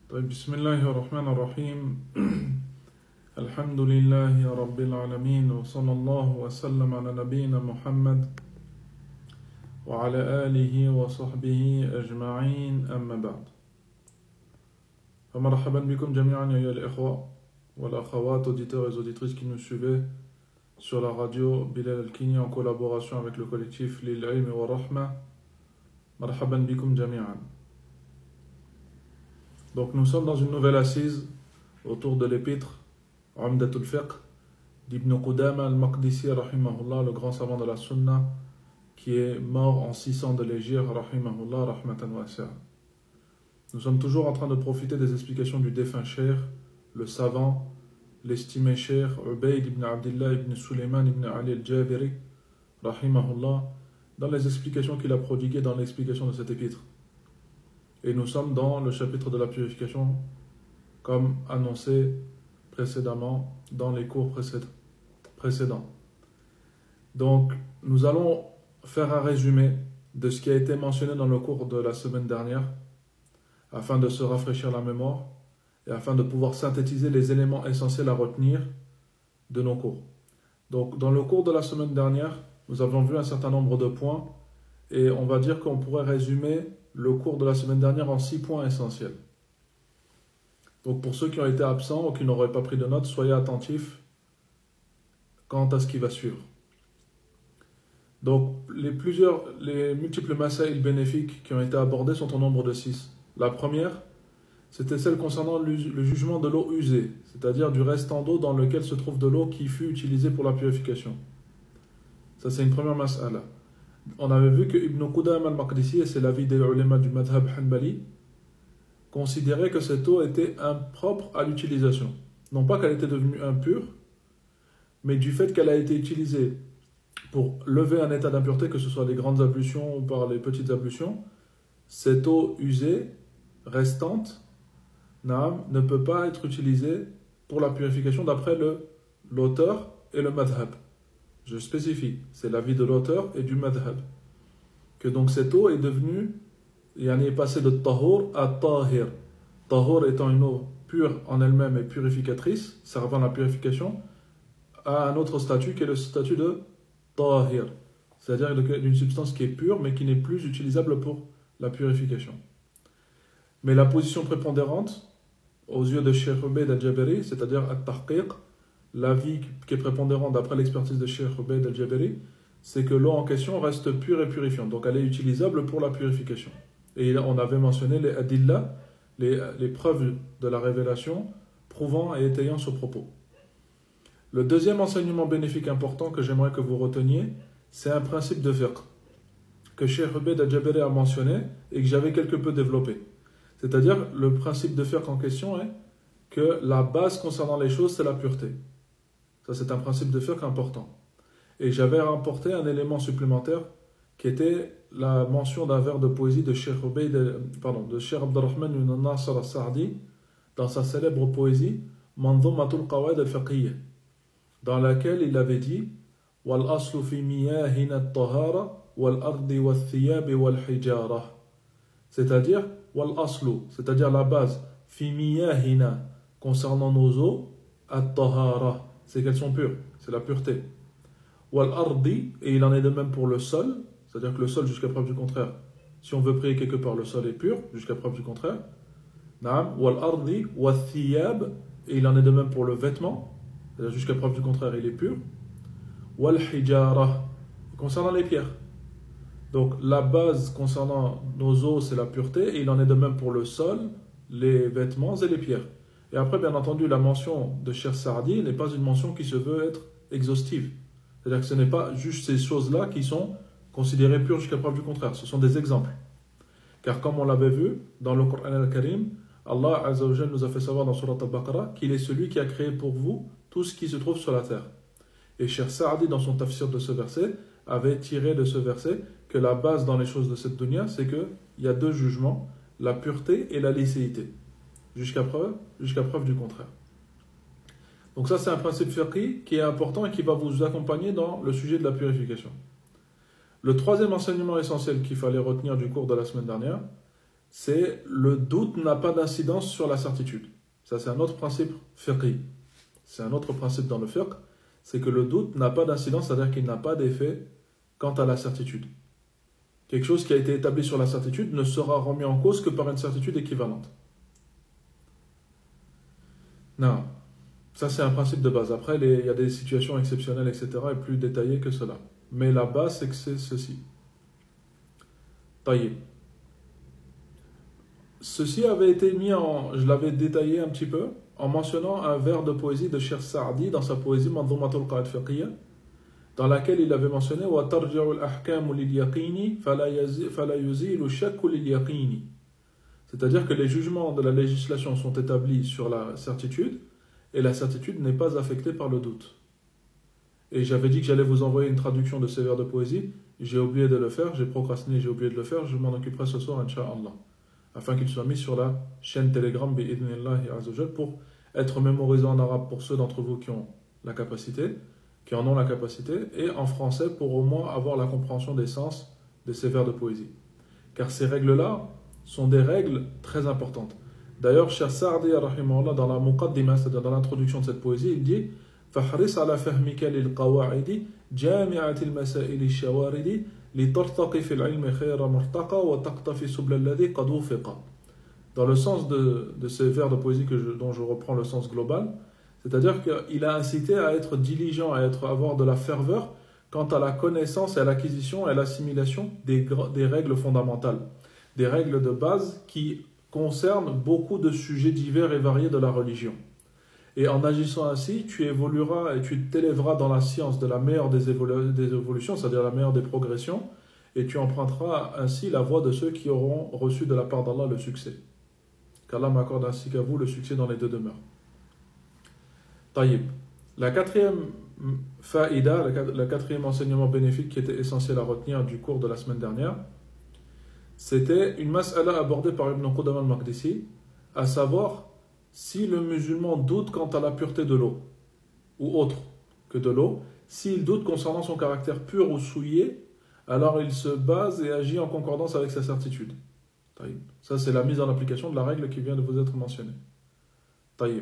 طيب بسم الله الرحمن الرحيم الحمد لله رب العالمين وصلى الله وسلم على نبينا محمد وعلى آله وصحبه أجمعين أما بعد فمرحبا بكم جميعا يا الإخوة والأخوات auditeurs et auditrices qui nous suivez sur la radio Bilal Al-Kini en collaboration avec le collectif Lil Ilm wa Rahma. Marhaban bikum jami'an. Donc nous sommes dans une nouvelle assise autour de l'épître Umdatul Fiqh d'Ibn Qudama al-Maqdisi rahimahullah, le grand savant de la Sunna qui est mort en 600 de l'Hégire rahimahullah rahmatan wasi'a. Nous sommes toujours en train de profiter des explications du défunt cheikh, le savant, l'estimé cheikh Ubayd ibn Abdullah ibn Sulaiman ibn Ali al-Jabiri rahimahullah, dans les explications qu'il a prodiguées dans l'explication de cet épître. Et nous sommes dans le chapitre de la purification, comme annoncé précédemment dans les cours précédents. Donc, nous allons faire un résumé de ce qui a été mentionné dans le cours de la semaine dernière, afin de se rafraîchir la mémoire et afin de pouvoir synthétiser les éléments essentiels à retenir de nos cours. Donc, dans le cours de la semaine dernière, nous avons vu un certain nombre de points et on va dire qu'on pourrait résumer le cours de la semaine dernière en 6 points essentiels. Donc pour ceux qui ont été absents ou qui n'auraient pas pris de notes, soyez attentifs quant à ce qui va suivre. Donc les multiples masaïl bénéfiques qui ont été abordés sont au nombre de 6. La première, c'était celle concernant le jugement de l'eau usée, c'est-à-dire du restant d'eau dans lequel se trouve de l'eau qui fut utilisée pour la purification. Ça c'est une première mas'ala. On avait vu que Ibn Qudama al-Maqdisi, et c'est l'avis des ulémas du madhab hanbali, considérait que cette eau était impropre à l'utilisation. Non pas qu'elle était devenue impure, mais du fait qu'elle a été utilisée pour lever un état d'impureté, que ce soit les grandes ablutions ou par les petites ablutions, cette eau usée, restante, ne peut pas être utilisée pour la purification d'après l'auteur et le madhab. Je spécifie, c'est l'avis de l'auteur et du madhab. Que donc cette eau est devenue, est passée de tahur à tahir. Tahur étant une eau pure en elle-même et purificatrice, servant à la purification, à un autre statut qui est le statut de tahir. C'est-à-dire d'une substance qui est pure mais qui n'est plus utilisable pour la purification. Mais la position prépondérante, aux yeux de Cheikh Ubayd al-Jabiri, c'est-à-dire at-tahqiq, l'avis qui est prépondérant d'après l'expertise de Cheikh Ubayd al-Jabiri, c'est que l'eau en question reste pure et purifiante, donc elle est utilisable pour la purification. Et on avait mentionné les adillah, les preuves de la révélation prouvant et étayant ce propos. Le deuxième enseignement bénéfique important que j'aimerais que vous reteniez, c'est un principe de fiqh que Cheikh Ubayd al-Jabiri a mentionné et que j'avais quelque peu développé. C'est-à-dire, le principe de fiqh en question est que la base concernant les choses, c'est la pureté. Ça, c'est un principe de fiqh important. Et j'avais rapporté un élément supplémentaire qui était la mention d'un vers de poésie de Cheikh Abdurrahman ibn Nasr al-Sa'di dans sa célèbre poésie Manzumatul Qawaid al-Fiqhiyya, dans laquelle il avait dit Wal aslu fi miyahina at-tahara wal ardi wal thiyab wal hijara. C'est-à-dire wal aslu, c'est-à-dire la base fi miyahina, concernant nos eaux, at-tahara, c'est qu'elles sont pures, c'est la pureté. Wal ardi, et il en est de même pour le sol, c'est-à-dire que le sol, jusqu'à preuve du contraire, si on veut prier quelque part, le sol est pur, jusqu'à preuve du contraire. Wal ardi, wal thiyab, et il en est de même pour le vêtement, c'est-à-dire jusqu'à preuve du contraire, il est pur. Wal hijara, concernant les pierres. Donc la base concernant nos eaux, c'est la pureté, et il en est de même pour le sol, les vêtements et les pierres. Et après, bien entendu, la mention de Cheikh Saadi n'est pas une mention qui se veut être exhaustive. C'est-à-dire que ce n'est pas juste ces choses-là qui sont considérées pures jusqu'à preuve du contraire. Ce sont des exemples. Car comme on l'avait vu dans le Coran al-Karim, Allah Azza wa Jalla nous a fait savoir dans Surat al-Baqarah qu'il est celui qui a créé pour vous tout ce qui se trouve sur la terre. Et Cheikh Saadi, dans son tafsir de ce verset, avait tiré de ce verset que la base dans les choses de cette dunya, c'est qu'il y a 2 jugements, la pureté et la licéité. Jusqu'à preuve du contraire. Donc ça, c'est un principe fiqhi qui est important et qui va vous accompagner dans le sujet de la purification. Le troisième enseignement essentiel qu'il fallait retenir du cours de la semaine dernière, c'est le doute n'a pas d'incidence sur la certitude. Ça, c'est un autre principe fiqhi. C'est un autre principe dans le fiqh, c'est que le doute n'a pas d'incidence, c'est-à-dire qu'il n'a pas d'effet quant à la certitude. Quelque chose qui a été établi sur la certitude ne sera remis en cause que par une certitude équivalente. Non. Ça, c'est un principe de base. Après, il y a des situations exceptionnelles, etc., et plus détaillées que cela. Mais la base, c'est que c'est ceci. Taillé. Ceci avait été mis je l'avais détaillé un petit peu, en mentionnant un vers de poésie de Cheikh Saadi dans sa poésie Manzumatul Qawaid Fiqhiyya, dans laquelle il avait mentionné wa tarji'u al-ahkamu lil-yaqini fala yuzilu shakku lil-yaqini. C'est-à-dire que les jugements de la législation sont établis sur la certitude, et la certitude n'est pas affectée par le doute. Et j'avais dit que j'allais vous envoyer une traduction de ces vers de poésie, j'ai oublié de le faire, j'ai procrastiné, j'ai oublié de le faire, je m'en occuperai ce soir, Inch'Allah, afin qu'il soit mis sur la chaîne Telegram bi'idhnillahi azawajal pour être mémorisé en arabe pour ceux d'entre vous qui ont la capacité, qui en ont la capacité, et en français pour au moins avoir la compréhension des sens de ces vers de poésie. Car ces règles-là sont des règles très importantes. D'ailleurs, Cheikh Saadi, dans la Muqaddima, c'est-à-dire dans l'introduction de cette poésie, il dit فَحْرِصْ عَلَى فَهْمِكَ لِلْقَوَاعِدِ جَامِعَةِ الْمَسَائِلِ الشَّوَارِدِ لِتَرْتَقِ فِي الْعِلْمِ خَيْرَ مُرْتَقَى وَتَقْتَفِ سُبْلَ الَّذِي قَدْ وُفِقَ. Dans le sens de ces vers de poésie dont je reprends le sens global, c'est-à-dire qu'il a incité à être diligent, à avoir de la ferveur quant à la connaissance et à l'acquisition et à l'assimilation des règles fondamentales, des règles de base qui concernent beaucoup de sujets divers et variés de la religion. Et en agissant ainsi, tu évolueras et tu t'élèveras dans la science de la meilleure des évolutions, c'est-à-dire la meilleure des progressions, et tu emprunteras ainsi la voie de ceux qui auront reçu de la part d'Allah le succès. Qu'Allah m'accorde ainsi qu'à vous le succès dans les deux demeures. Taïb. La quatrième faïda, le quatrième enseignement bénéfique qui était essentiel à retenir du cours de la semaine dernière, c'était une mas'ala abordée par Ibn Qudama al-Maqdisi, à savoir si le musulman doute quant à la pureté de l'eau, ou autre que de l'eau, s'il doute concernant son caractère pur ou souillé, alors il se base et agit en concordance avec sa certitude. Taïb. Ça, c'est la mise en application de la règle qui vient de vous être mentionnée. Taïb.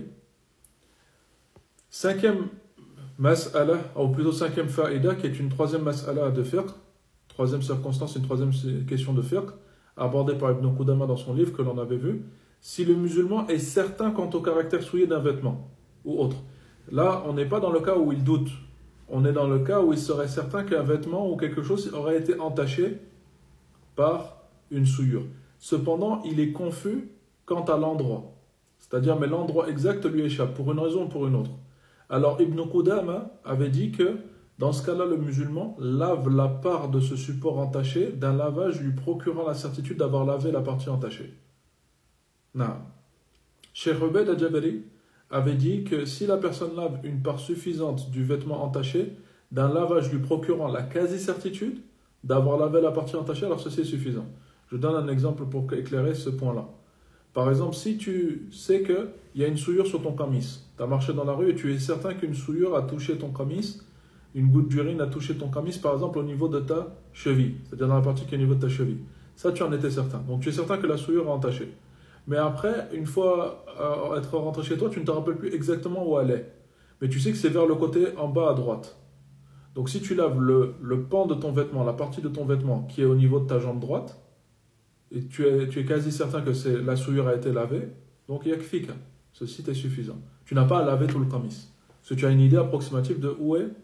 Cinquième mas'ala, ou plutôt cinquième faïda, qui est une troisième mas'ala de fiqh, troisième circonstance, une troisième question de fiqh, abordée par Ibn Qudama dans son livre que l'on avait vu, si le musulman est certain quant au caractère souillé d'un vêtement ou autre. Là, on n'est pas dans le cas où il doute, on est dans le cas où il serait certain qu'un vêtement ou quelque chose aurait été entaché par une souillure. Cependant, il est confus quant à l'endroit, c'est-à-dire mais l'endroit exact lui échappe pour une raison ou pour une autre. Alors Ibn Qudama avait dit que dans ce cas-là, le musulman lave la part de ce support entaché d'un lavage lui procurant la certitude d'avoir lavé la partie entachée. Non. Cheikh Ubayd al-Jabari avait dit que si la personne lave une part suffisante du vêtement entaché, d'un lavage lui procurant la quasi-certitude d'avoir lavé la partie entachée, alors ceci est suffisant. Je donne un exemple pour éclairer ce point-là. Par exemple, si tu sais qu'il y a une souillure sur ton camis, tu as marché dans la rue et tu es certain qu'une souillure a touché ton camis, une goutte d'urine a touché ton camis, par exemple, au niveau de ta cheville, c'est-à-dire dans la partie qui est au niveau de ta cheville. Ça, tu en étais certain. Donc, tu es certain que la souillure a entaché. Mais après, une fois être rentré chez toi, tu ne te rappelles plus exactement où elle est. Mais tu sais que c'est vers le côté en bas à droite. Donc, si tu laves le pan de ton vêtement, la partie de ton vêtement qui est au niveau de ta jambe droite, et tu es quasi certain que la souillure a été lavée, donc yakfika. Ceci est suffisant. Tu n'as pas à laver tout le camis. Parce que tu as une idée approximative de où est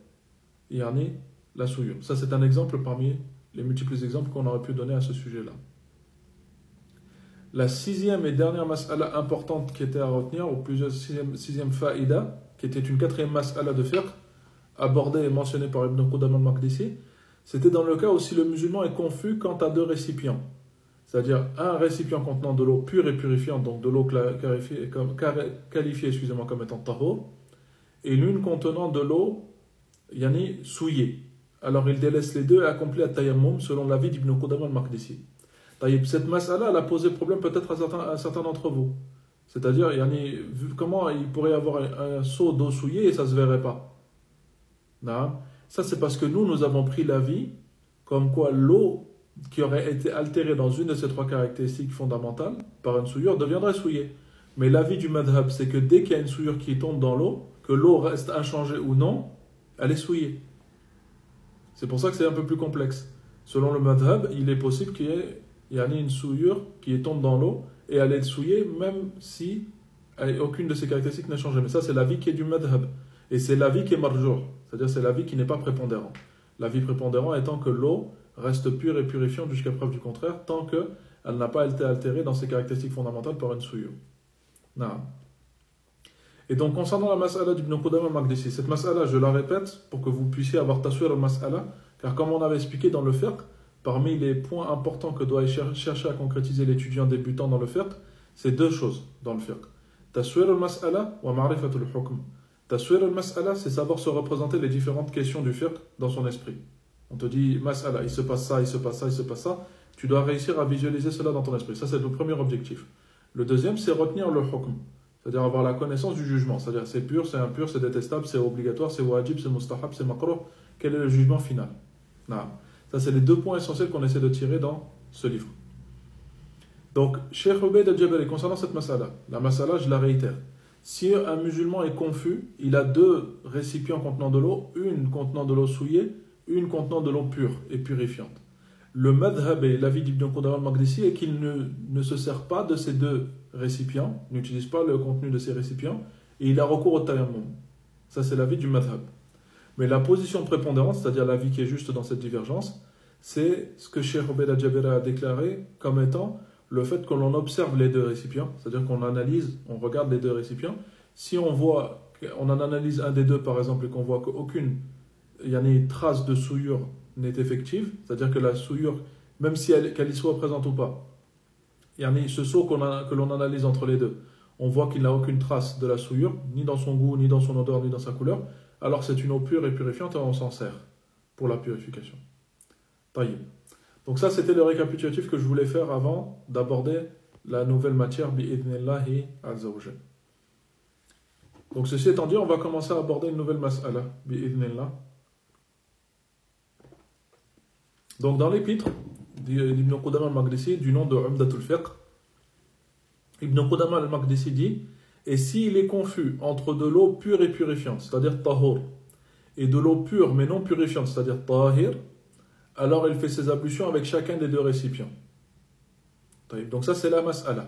la souillure. Ça, c'est un exemple parmi les multiples exemples qu'on aurait pu donner à ce sujet-là. La sixième et dernière mas'ala importante qui était à retenir, ou plusieurs sixième faïda, qui était une quatrième mas'ala de fiqh, abordée et mentionnée par Ibn Qudama al-Maqdisi, c'était dans le cas où si le musulman est confus quant à deux récipients. C'est-à-dire un récipient contenant de l'eau pure et purifiante, donc de l'eau qualifiée comme étant tahor, et l'une contenant de l'eau souillée. Alors il délaisse les deux et accomplit at-tayammum selon l'avis d'Ibn Qudama al-Maqdisi. Cette mas'ala, elle a posé problème peut-être à certains d'entre vous. C'est-à-dire, comment il pourrait y avoir un seau d'eau souillée et ça ne se verrait pas. Non. Ça, c'est parce que nous avons pris l'avis comme quoi l'eau qui aurait été altéré dans une de ces trois caractéristiques fondamentales par une souillure deviendrait souillé. Mais l'avis du madhab, c'est que dès qu'il y a une souillure qui tombe dans l'eau, que l'eau reste inchangée ou non, elle est souillée. C'est pour ça que c'est un peu plus complexe. Selon le madhab, il est possible qu'il y ait une souillure qui tombe dans l'eau et elle est souillée même si aucune de ces caractéristiques n'a changé. Mais ça, c'est l'avis qui est du madhab. Et c'est l'avis qui est marjour, c'est-à-dire c'est l'avis qui n'est pas prépondérant. L'avis prépondérant étant que l'eau reste pure et purifiante jusqu'à preuve du contraire, tant qu'elle n'a pas été altérée dans ses caractéristiques fondamentales par une souillure. Non. Et donc, concernant la mas'ala d'Ibn Qudama al-Maqdisi, cette mas'ala, je la répète pour que vous puissiez avoir taswir al-mas'ala, car comme on avait expliqué dans le fiqh, parmi les points importants que doit chercher à concrétiser l'étudiant débutant dans le fiqh, c'est deux choses dans le fiqh. Taswir al-mas'ala wa ma'rifatul hukm. Taswir al-mas'ala, c'est savoir se représenter les différentes questions du fiqh dans son esprit. On te dit, mas'ala, il se passe ça, il se passe ça, il se passe ça. Tu dois réussir à visualiser cela dans ton esprit. Ça, c'est le premier objectif. Le deuxième, c'est retenir le hukm. C'est-à-dire avoir la connaissance du jugement. C'est-à-dire c'est pur, c'est impur, c'est détestable, c'est obligatoire, c'est wajib, c'est mustahab, c'est makruh. Quel est le jugement final? Non. Ça, c'est les deux points essentiels qu'on essaie de tirer dans ce livre. Donc, Cheikh Ubayd al-Jabari, concernant cette masala, la masala, je la réitère. Si un musulman est confus, il a deux récipients contenant de l'eau, une contenant de l'eau souillée, une contenant de l'eau pure et purifiante. Le madhab et l'avis d'Ibn Qudama al-Maqdisi est qu'il ne se sert pas de ces deux récipients, n'utilise pas le contenu de ces récipients, et il a recours au tayammum. Ça, c'est l'avis du madhab. Mais la position prépondérante, c'est-à-dire l'avis qui est juste dans cette divergence, c'est ce que Cheikh Ubayd al-Jabari a déclaré comme étant le fait que l'on observe les deux récipients, c'est-à-dire qu'on analyse, on regarde les deux récipients. Si on voit, on en analyse un des deux par exemple et qu'on voit qu'aucune trace de souillure n'est effective, c'est-à-dire que la souillure, même si qu'elle y soit présente ou pas, ce seau que l'on analyse entre les deux, on voit qu'il n'a aucune trace de la souillure, ni dans son goût, ni dans son odeur, ni dans sa couleur, alors c'est une eau pure et purifiante et on s'en sert pour la purification. Taïb. Donc ça, c'était le récapitulatif que je voulais faire avant d'aborder la nouvelle matière bi'idhnillahi azza wa jal. Donc ceci étant dit, on va commencer à aborder une nouvelle mas'ala bi'idhnillah. Donc dans l'épître d'Ibn Qudama al-Maqdisi du nom de Umdatul Fiqh, Ibn Qudama al-Maqdisi dit: et s'il est confus entre de l'eau pure et purifiante, c'est-à-dire tahur, et de l'eau pure mais non purifiante, c'est-à-dire tahir, alors il fait ses ablutions avec chacun des deux récipients. Donc ça c'est la mas'ala.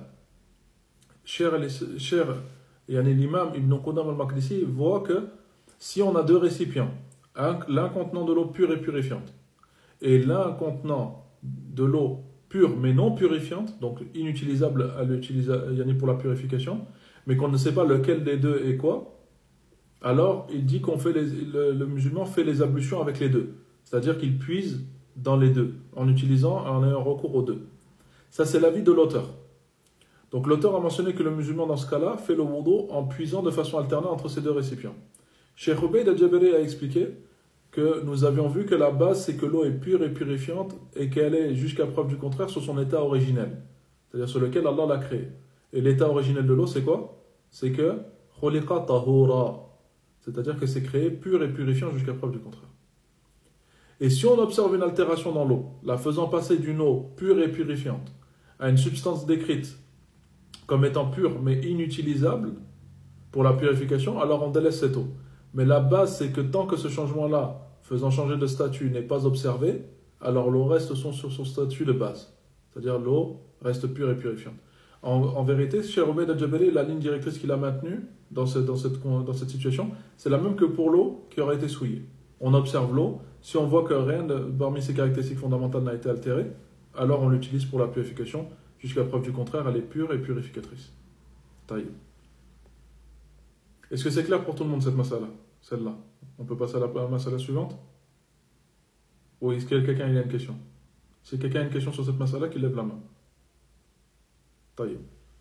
L'imam Ibn Qudama al-Maqdisi voit que si on a deux récipients, l'un contenant de l'eau pure et purifiante, et l'un contenant de l'eau pure mais non purifiante, donc inutilisable à l'utiliser pour la purification, mais qu'on ne sait pas lequel des deux est quoi, alors il dit qu'on fait le musulman fait les ablutions avec les deux, c'est-à-dire qu'il puise dans les deux, en ayant recours aux deux. Ça c'est l'avis de l'auteur. Donc l'auteur a mentionné que le musulman dans ce cas-là fait le wudu en puisant de façon alternée entre ces deux récipients. Cheikh Ubayd al-Jabari a expliqué que nous avions vu que la base c'est que l'eau est pure et purifiante et qu'elle est jusqu'à preuve du contraire sur son état originel, c'est-à-dire sur lequel Allah l'a créé. Et l'état originel de l'eau c'est quoi? C'est que khuliqa tahura, c'est-à-dire que c'est créé pur et purifiant jusqu'à preuve du contraire. Et si on observe une altération dans l'eau, la faisant passer d'une eau pure et purifiante à une substance décrite comme étant pure mais inutilisable pour la purification, alors on délaisse cette eau. Mais la base, c'est que tant que ce changement-là, faisant changer de statut, n'est pas observé, alors l'eau reste sur son statut de base. C'est-à-dire l'eau reste pure et purifiante. En vérité, Cheikh Ubayd al-Jabari, la ligne directrice qu'il a maintenue dans cette situation, c'est la même que pour l'eau qui aurait été souillée. On observe l'eau, si on voit que rien parmi ses caractéristiques fondamentales n'a été altéré, alors on l'utilise pour la purification. Jusqu'à preuve du contraire, elle est pure et purificatrice. Taïb. Est-ce que c'est clair pour tout le monde cette masala? Celle-là. On peut passer à la masala suivante? Ou est-ce que quelqu'un a une question? Si quelqu'un a une question sur cette masala, qu'il lève la main. Taïb.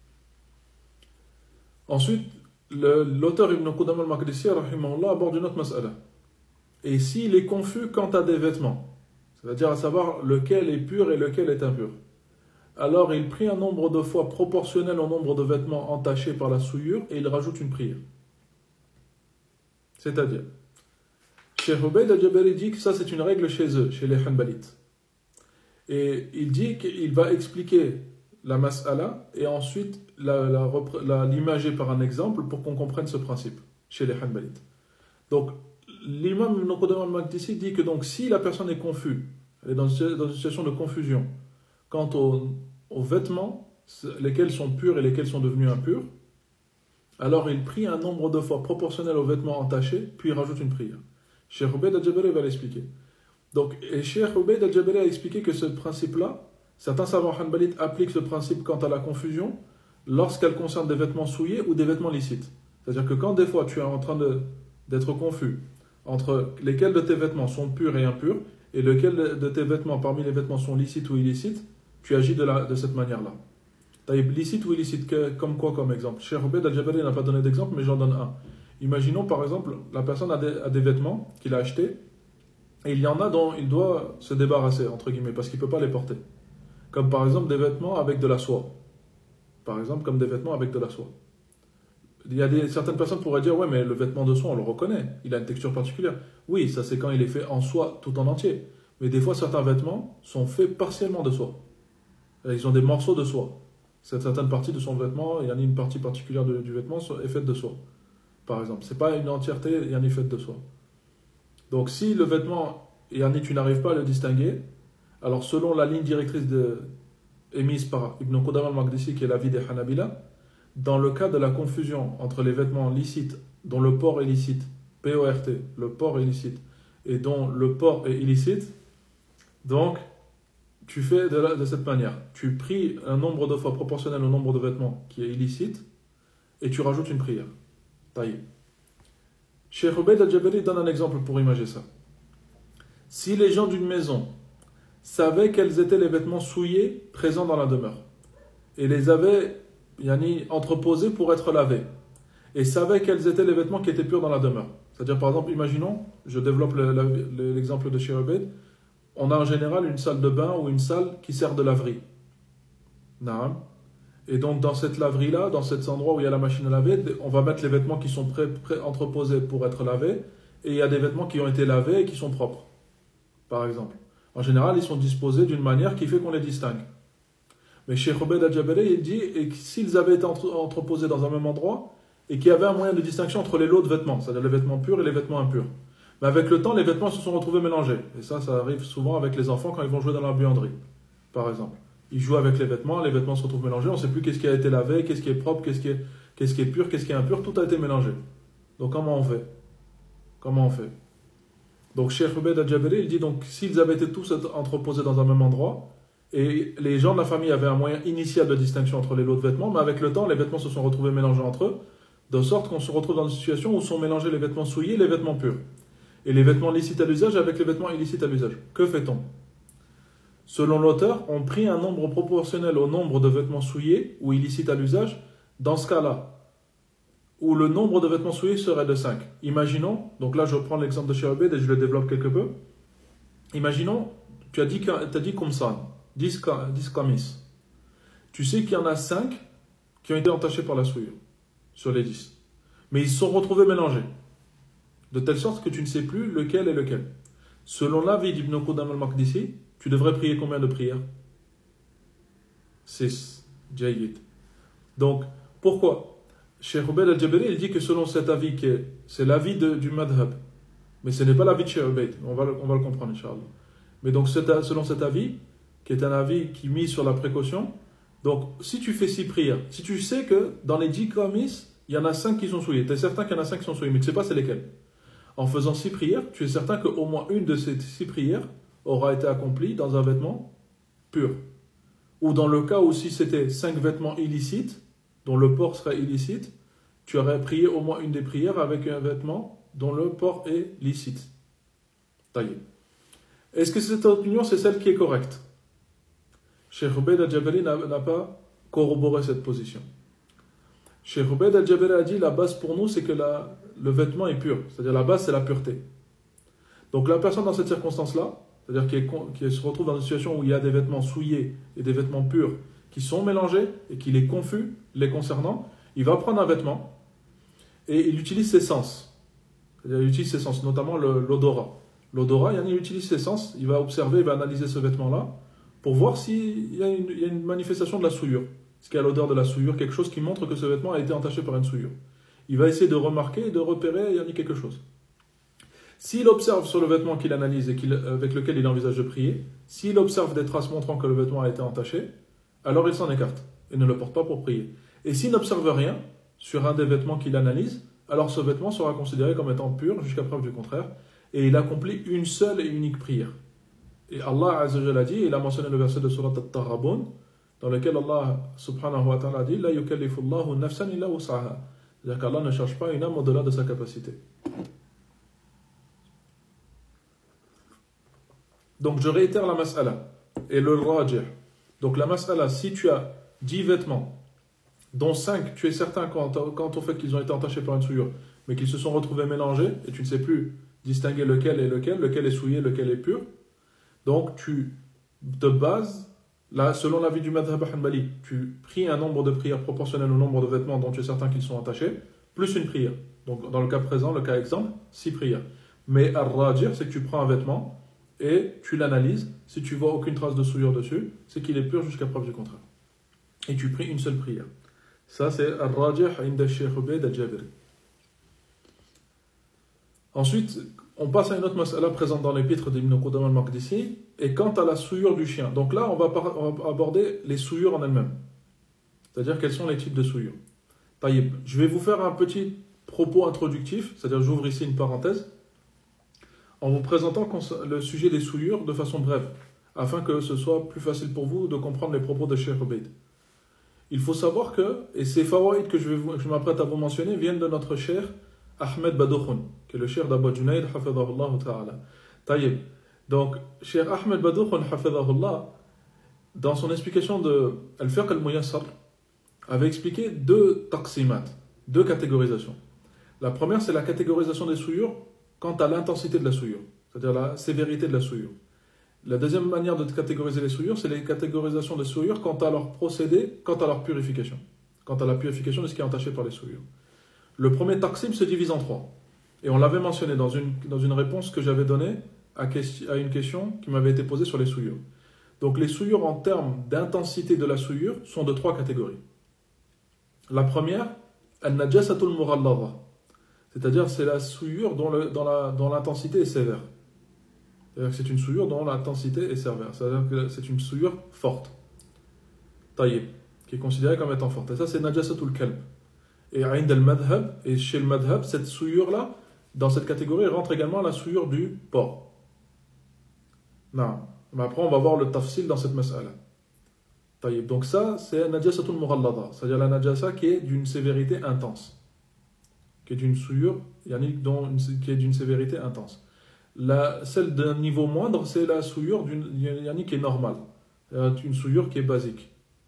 Ensuite, l'auteur Ibn Qudama al-Maqdisi aborde une autre masala. Et s'il est confus quant à des vêtements, c'est-à-dire à savoir lequel est pur et lequel est impur, alors il prie un nombre de fois proportionnel au nombre de vêtements entachés par la souillure et il rajoute une prière. C'est-à-dire, Cheikh Ubayd al-Jabari dit que ça c'est une règle chez eux, chez les Hanbalites. Et il dit qu'il va expliquer la mas'ala et ensuite l'imager par un exemple pour qu'on comprenne ce principe chez les Hanbalites. Donc, l'imam Ibn Qudamah al-Maqdisi dit que donc, si la personne est confuse, elle est dans une situation de confusion quant aux vêtements, lesquels sont purs et lesquels sont devenus impurs, alors il prie un nombre de fois proportionnel aux vêtements entachés, puis il rajoute une prière. Cheikh Ubayd al-Jabari va l'expliquer. Donc, et Cheikh Ubayd al-Jabari a expliqué que ce principe-là, certains savants hanbalites appliquent ce principe quant à la confusion lorsqu'elle concerne des vêtements souillés ou des vêtements licites. C'est-à-dire que quand des fois tu es en train d'être confus entre lesquels de tes vêtements sont purs et impurs, et lesquels de tes vêtements parmi les vêtements sont licites ou illicites, tu agis de cette manière-là. Licite ou illicite, comme quoi comme exemple? Cheikh Ubayd al-Jabari n'a pas donné d'exemple, mais j'en donne un. Imaginons par exemple, la personne a des vêtements qu'il a achetés, et il y en a dont il doit se débarrasser, entre guillemets, parce qu'il ne peut pas les porter. Comme par exemple des vêtements avec de la soie. Par exemple, comme des vêtements avec de la soie. Certaines personnes pourraient dire, ouais, mais le vêtement de soie, on le reconnaît, il a une texture particulière. Oui, ça c'est quand il est fait en soie tout en entier. Mais des fois, certains vêtements sont faits partiellement de soie. Ils ont des morceaux de soie. Certaines parties de son vêtement, il y en a une partie particulière du vêtement est faite de soie. Par exemple, ce n'est pas une entièreté, il y en a faite de soie. Donc si le vêtement, tu n'arrives pas à le distinguer, alors selon la ligne directrice émise par Ibn Qudamah al-Maqdisi, qui est l'avis des Hanabila, dans le cas de la confusion entre les vêtements licites, dont le port est licite, P-O-R-T, le port est licite, et dont le port est illicite, donc tu fais de cette manière. Tu pries un nombre de fois proportionnel au nombre de vêtements qui est illicite, et tu rajoutes une prière. Taïe. Cheikh Ubayd al-Jabari donne un exemple pour imager ça. Si les gens d'une maison savaient quels étaient les vêtements souillés présents dans la demeure, et les avaient entreposés pour être lavés, et savaient quels étaient les vêtements qui étaient purs dans la demeure. C'est-à-dire, par exemple, imaginons, je développe l'exemple de Cheikh Ubayd, on a en général une salle de bain ou une salle qui sert de laverie. Naam. Et donc, dans cette laverie-là, dans cet endroit où il y a la machine à laver, on va mettre les vêtements qui sont entreposés pour être lavés, et il y a des vêtements qui ont été lavés et qui sont propres, par exemple. En général, ils sont disposés d'une manière qui fait qu'on les distingue. Mais Cheikh Ubayd al-Jabari, il dit, et s'ils avaient été entreposés dans un même endroit, et qu'il y avait un moyen de distinction entre les lots de vêtements, c'est-à-dire les vêtements purs et les vêtements impurs. Mais avec le temps, les vêtements se sont retrouvés mélangés. Et ça arrive souvent avec les enfants quand ils vont jouer dans la buanderie, par exemple. Ils jouent avec les vêtements se retrouvent mélangés, on ne sait plus qu'est-ce qui a été lavé, qu'est-ce qui est propre, qu'est-ce qui est pur, qu'est-ce qui est impur, tout a été mélangé. Donc comment on fait? Donc Cheikh Ubayd al-Jabari, il dit donc s'ils avaient été tous entreposés dans un même endroit, et les gens de la famille avaient un moyen initial de distinction entre les lots de vêtements, mais avec le temps, les vêtements se sont retrouvés mélangés entre eux, de sorte qu'on se retrouve dans une situation où sont mélangés les vêtements souillés et les vêtements purs. Et les vêtements licites à l'usage avec les vêtements illicites à l'usage. Que fait-on? Selon l'auteur, on prie un nombre proportionnel au nombre de vêtements souillés ou illicites à l'usage, dans ce cas-là, où le nombre de vêtements souillés serait de 5. Imaginons, donc là je prends l'exemple de Cheikh Ubayd et je le développe quelque peu. Imaginons, tu as dit comme ça, 10 kamis. Tu sais qu'il y en a 5 qui ont été entachés par la souillure, sur les 10. Mais ils se sont retrouvés mélangés, de telle sorte que tu ne sais plus lequel est lequel. Selon l'avis d'Ibn Qudamah al-Maqdisi, tu devrais prier combien de prières? 6. Jayyid. Donc, pourquoi? Cheikh Ubayd al-Jabari, il dit que selon cet avis, c'est l'avis du madhab, mais ce n'est pas l'avis de Cheikh Ubayd, on va le comprendre, Inch'Allah. Mais donc, selon cet avis, qui est un avis qui mise sur la précaution, donc, si tu fais 6 prières, si tu sais que dans les 10 kamis, il y en a 5 qui sont souillés, tu es certain qu'il y en a 5 qui sont souillés, mais tu ne sais pas c'est lesquels. En faisant 6 prières, tu es certain qu'au moins une de ces 6 prières aura été accomplie dans un vêtement pur. Ou dans le cas où si c'était 5 vêtements illicites, dont le port serait illicite, tu aurais prié au moins une des prières avec un vêtement dont le port est licite. Taillé. Est-ce que cette opinion, c'est celle qui est correcte? Cheikh Ubayd al-Jabari n'a pas corroboré cette position. Cheikh Ubayd al-Jabari a dit la base pour nous, c'est que le vêtement est pur. C'est-à-dire la base, c'est la pureté. Donc la personne dans cette circonstance-là, c'est-à-dire qui se retrouve dans une situation où il y a des vêtements souillés et des vêtements purs qui sont mélangés et qu'il est confus les concernant, il va prendre un vêtement et il utilise ses sens. C'est-à-dire il utilise ses sens, notamment l'odorat. L'odorat, il utilise ses sens, il va observer, il va analyser ce vêtement-là pour voir s'il y a une manifestation de la souillure. Est-ce qu'il y a l'odeur de la souillure, quelque chose qui montre que ce vêtement a été entaché par une souillure. Il va essayer de remarquer et de repérer, il y a quelque chose. S'il observe sur le vêtement qu'il analyse et avec lequel il envisage de prier, s'il observe des traces montrant que le vêtement a été entaché, alors il s'en écarte et ne le porte pas pour prier. Et s'il n'observe rien sur un des vêtements qu'il analyse, alors ce vêtement sera considéré comme étant pur jusqu'à preuve du contraire, et il accomplit une seule et unique prière. Et Allah Azza wa Jalla a dit, il a mentionné le verset de Surat At-Taghabun, dans lequel Allah subhanahu wa ta'ala a dit, La yukallifullahu nafsan illa wus'aha. C'est-à-dire qu'Allah ne cherche pas une âme au-delà de sa capacité. Donc je réitère la mas'ala et le rajih. Donc la mas'ala, si tu as 10 vêtements, dont 5, tu es certain quant au fait qu'ils ont été entachés par une souillure, mais qu'ils se sont retrouvés mélangés, et tu ne sais plus distinguer lequel est souillé, lequel est pur, donc tu te bases, là, selon l'avis du madhhab hanbali, tu pries un nombre de prières proportionnel au nombre de vêtements dont tu es certain qu'ils sont attachés, plus une prière. Donc dans le cas présent, le cas exemple, 6 prières. Mais ar-rajih, c'est que tu prends un vêtement, et tu l'analyses, si tu vois aucune trace de souillure dessus, c'est qu'il est pur jusqu'à preuve du contraire. Et tu pries une seule prière. Ça c'est Ar-Rajih inda Shaykh Ubayd al-Jabiri. Ensuite, on passe à une autre mas'ala présente dans l'épître d'Ibn Qudama al-Maqdisi, et quant à la souillure du chien. Donc là, on va aborder les souillures en elles-mêmes. C'est-à-dire quels sont les types de souillures. Taïb, je vais vous faire un petit propos introductif, c'est-à-dire j'ouvre ici une parenthèse, en vous présentant le sujet des souillures de façon brève, afin que ce soit plus facile pour vous de comprendre les propos de Cheikh Ubayd. Il faut savoir que, et ces fawaïd que je m'apprête à vous mentionner, viennent de notre cheikh Ahmed Badoukhun, qui est le cheikh d'Abu Junayd, hafidhahullah ta'ala. Taïb. Donc, cheikh Ahmed Badoukhun, hafidhahullah, dans son explication de Al-Fiqh al-Muyassar, avait expliqué 2 taqsimat, 2 catégorisations. La première, c'est la catégorisation des souillures quant à l'intensité de la souillure, c'est-à-dire la sévérité de la souillure. La deuxième manière de catégoriser les souillures, c'est les catégorisations des souillures quant à leur procédé, quant à leur purification, quant à la purification de ce qui est entaché par les souillures. Le premier taqsim se divise en 3. Et on l'avait mentionné dans une réponse que j'avais donnée à une question qui m'avait été posée sur les souillures. Donc les souillures en termes d'intensité de la souillure sont de 3 catégories. La première, al-najasatul mughalladha. C'est-à-dire c'est la souillure dont l'intensité est sévère. C'est-à-dire que c'est une souillure dont l'intensité est sévère. C'est-à-dire que c'est une souillure forte. Taïb, qui est considérée comme étant forte. Et ça, c'est najasatul kalb. Et aïnd al-madhab, et chez le madhab, cette souillure-là, dans cette catégorie, rentre également la souillure du porc. Non. Mais après, on va voir le tafsil dans cette mas'ala. Taïb. Donc ça, c'est najasatul mughallada. C'est-à-dire la najasa qui est d'une sévérité intense. Qui est d'une souillure, qui est d'une sévérité intense. Celle d'un niveau moindre, c'est la souillure qui est normale. Une souillure qui est basique.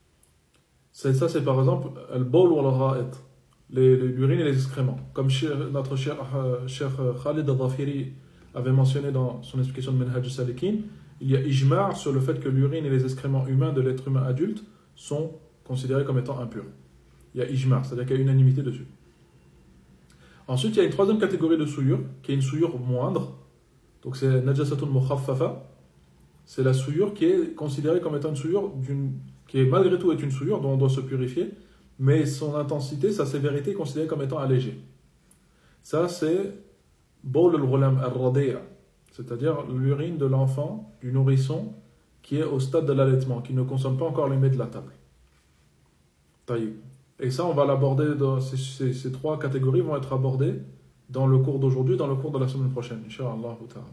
Ça, c'est par exemple al-bawl ou al-ra'id, l'urine et les excréments. Comme notre cher Khalid al-Dhafiri avait mentionné dans son explication de Minhaj al-Salikin, il y a ijma' sur le fait que l'urine et les excréments humains de l'être humain adulte sont considérés comme étant impurs. Il y a ijma', c'est-à-dire qu'il y a unanimité dessus. Ensuite, il y a une troisième catégorie de souillure, qui est une souillure moindre. Donc c'est najasatul mukhaffafa. C'est la souillure qui est considérée comme étant une souillure qui est malgré tout est une souillure dont on doit se purifier, mais son intensité, sa sévérité est considérée comme étant allégée. Ça c'est bawl al-ghulam al-radi'a, c'est-à-dire l'urine de l'enfant, du nourrisson, qui est au stade de l'allaitement, qui ne consomme pas encore les mets de la table. Taïb. Et ça, on va l'aborder, ces 3 catégories vont être abordées dans le cours d'aujourd'hui, dans le cours de la semaine prochaine, Inch'Allah ta'ala.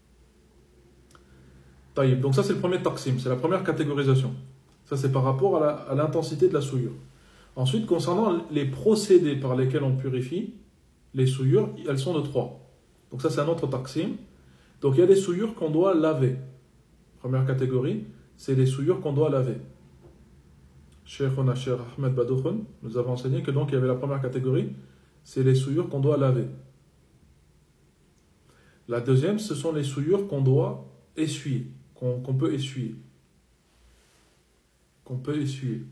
Taïb. Donc ça, c'est le premier taqsim, c'est la première catégorisation. Ça, c'est par rapport à l'intensité de la souillure. Ensuite, concernant les procédés par lesquels on purifie les souillures, elles sont de 3. Donc ça, c'est un autre taqsim. Donc il y a des souillures qu'on doit laver. Première catégorie, c'est les souillures qu'on doit laver. Cheikh Ahmed Badoukhun nous avait enseigné que donc il y avait la première catégorie, c'est les souillures qu'on doit laver. La deuxième, ce sont les souillures qu'on doit essuyer, qu'on peut essuyer. Qu'on peut essuyer.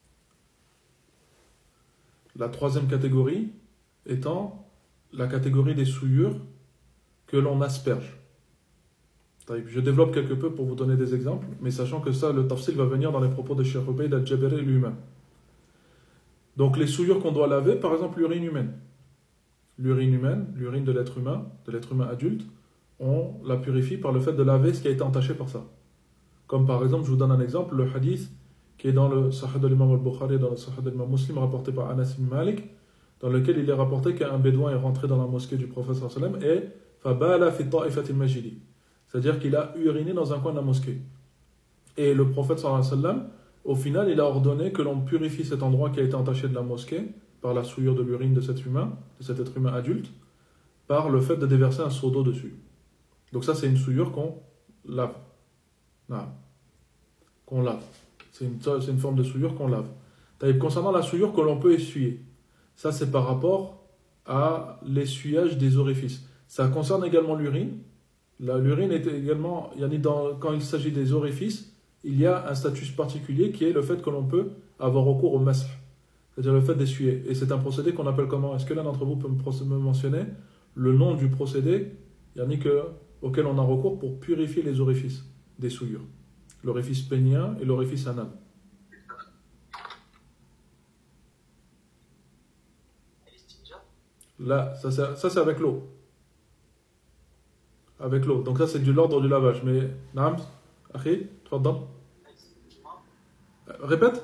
La troisième catégorie étant la catégorie des souillures que l'on asperge. Je développe quelque peu pour vous donner des exemples, mais sachant que ça, le tafsil va venir dans les propos de Cheikh Ubayd al-Jabiri lui-même. Donc les souillures qu'on doit laver, par exemple l'urine humaine. L'urine humaine, l'urine de l'être humain adulte, on la purifie par le fait de laver ce qui a été entaché par ça. Comme par exemple, je vous donne un exemple, le hadith qui est dans le Sahih de l'imam al-Bukhari, dans le Sahih de l'imam Muslim, rapporté par Anas ibn Malik, dans lequel il est rapporté qu'un bédouin est rentré dans la mosquée du prophète sallallahu alayhi wa sallam et fabala fi ta'ifatil majidi, c'est-à-dire qu'il a uriné dans un coin de la mosquée. Et le prophète sallallahu alayhi wa sallam, au final, il a ordonné que l'on purifie cet endroit qui a été entaché de la mosquée par la souillure de l'urine de cet être humain adulte, par le fait de déverser un seau d'eau dessus. Donc ça, c'est une souillure qu'on lave. Non. Qu'on lave. C'est une forme de souillure qu'on lave. Concernant la souillure que l'on peut essuyer, ça c'est par rapport à l'essuyage des orifices. Ça concerne également l'urine. L'urine est également, quand il s'agit des orifices, il y a un statut particulier qui est le fait que l'on peut avoir recours au mash, c'est-à-dire le fait d'essuyer. Et c'est un procédé qu'on appelle comment? Est-ce que l'un d'entre vous peut me mentionner le nom du procédé auquel on a recours pour purifier les orifices des souillures? L'orifice pénien et l'orifice anal. Là, ça c'est avec l'eau. Avec l'eau. Donc ça c'est de l'ordre du lavage. Mais, Naam, Akhi, tfaddal. Répète.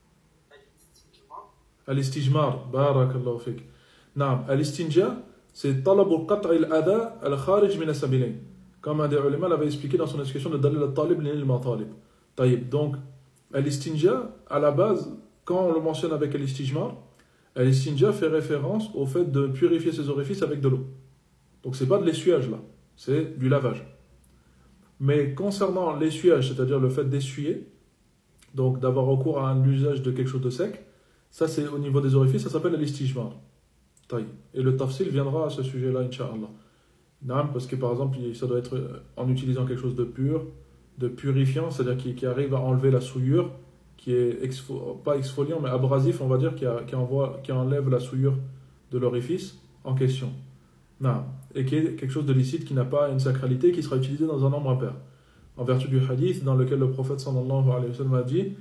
Al-istijmar. Barakallahu fik. Naam, al-istinja, c'est talabu qat'i al-adha al-kharij min as-sabilayn. Comme un des ulama l'avait expliqué dans son explication de Dalil al-Talib lil matalib. Donc, al-istinja, à la base, quand on le mentionne avec al-istijmar, al-istinja fait référence au fait de purifier ses orifices avec de l'eau. Donc, c'est pas de l'essuyage là, c'est du lavage. Mais concernant l'essuyage, c'est-à-dire le fait d'essuyer, donc d'avoir recours à un usage de quelque chose de sec, ça c'est au niveau des orifices, ça s'appelle al-istijmar. Et le tafsil viendra à ce sujet-là, incha'Allah. Non, parce que par exemple, ça doit être en utilisant quelque chose de pur, de purifiant, c'est-à-dire qui arrive à enlever la souillure, qui est pas exfoliant, mais abrasif, on va dire, qui enlève la souillure de l'orifice en question. Non, et qui est quelque chose de licite, qui n'a pas une sacralité, qui sera utilisé dans un nombre impair. En vertu du hadith dans lequel le prophète sallallahu alayhi wa sallam a dit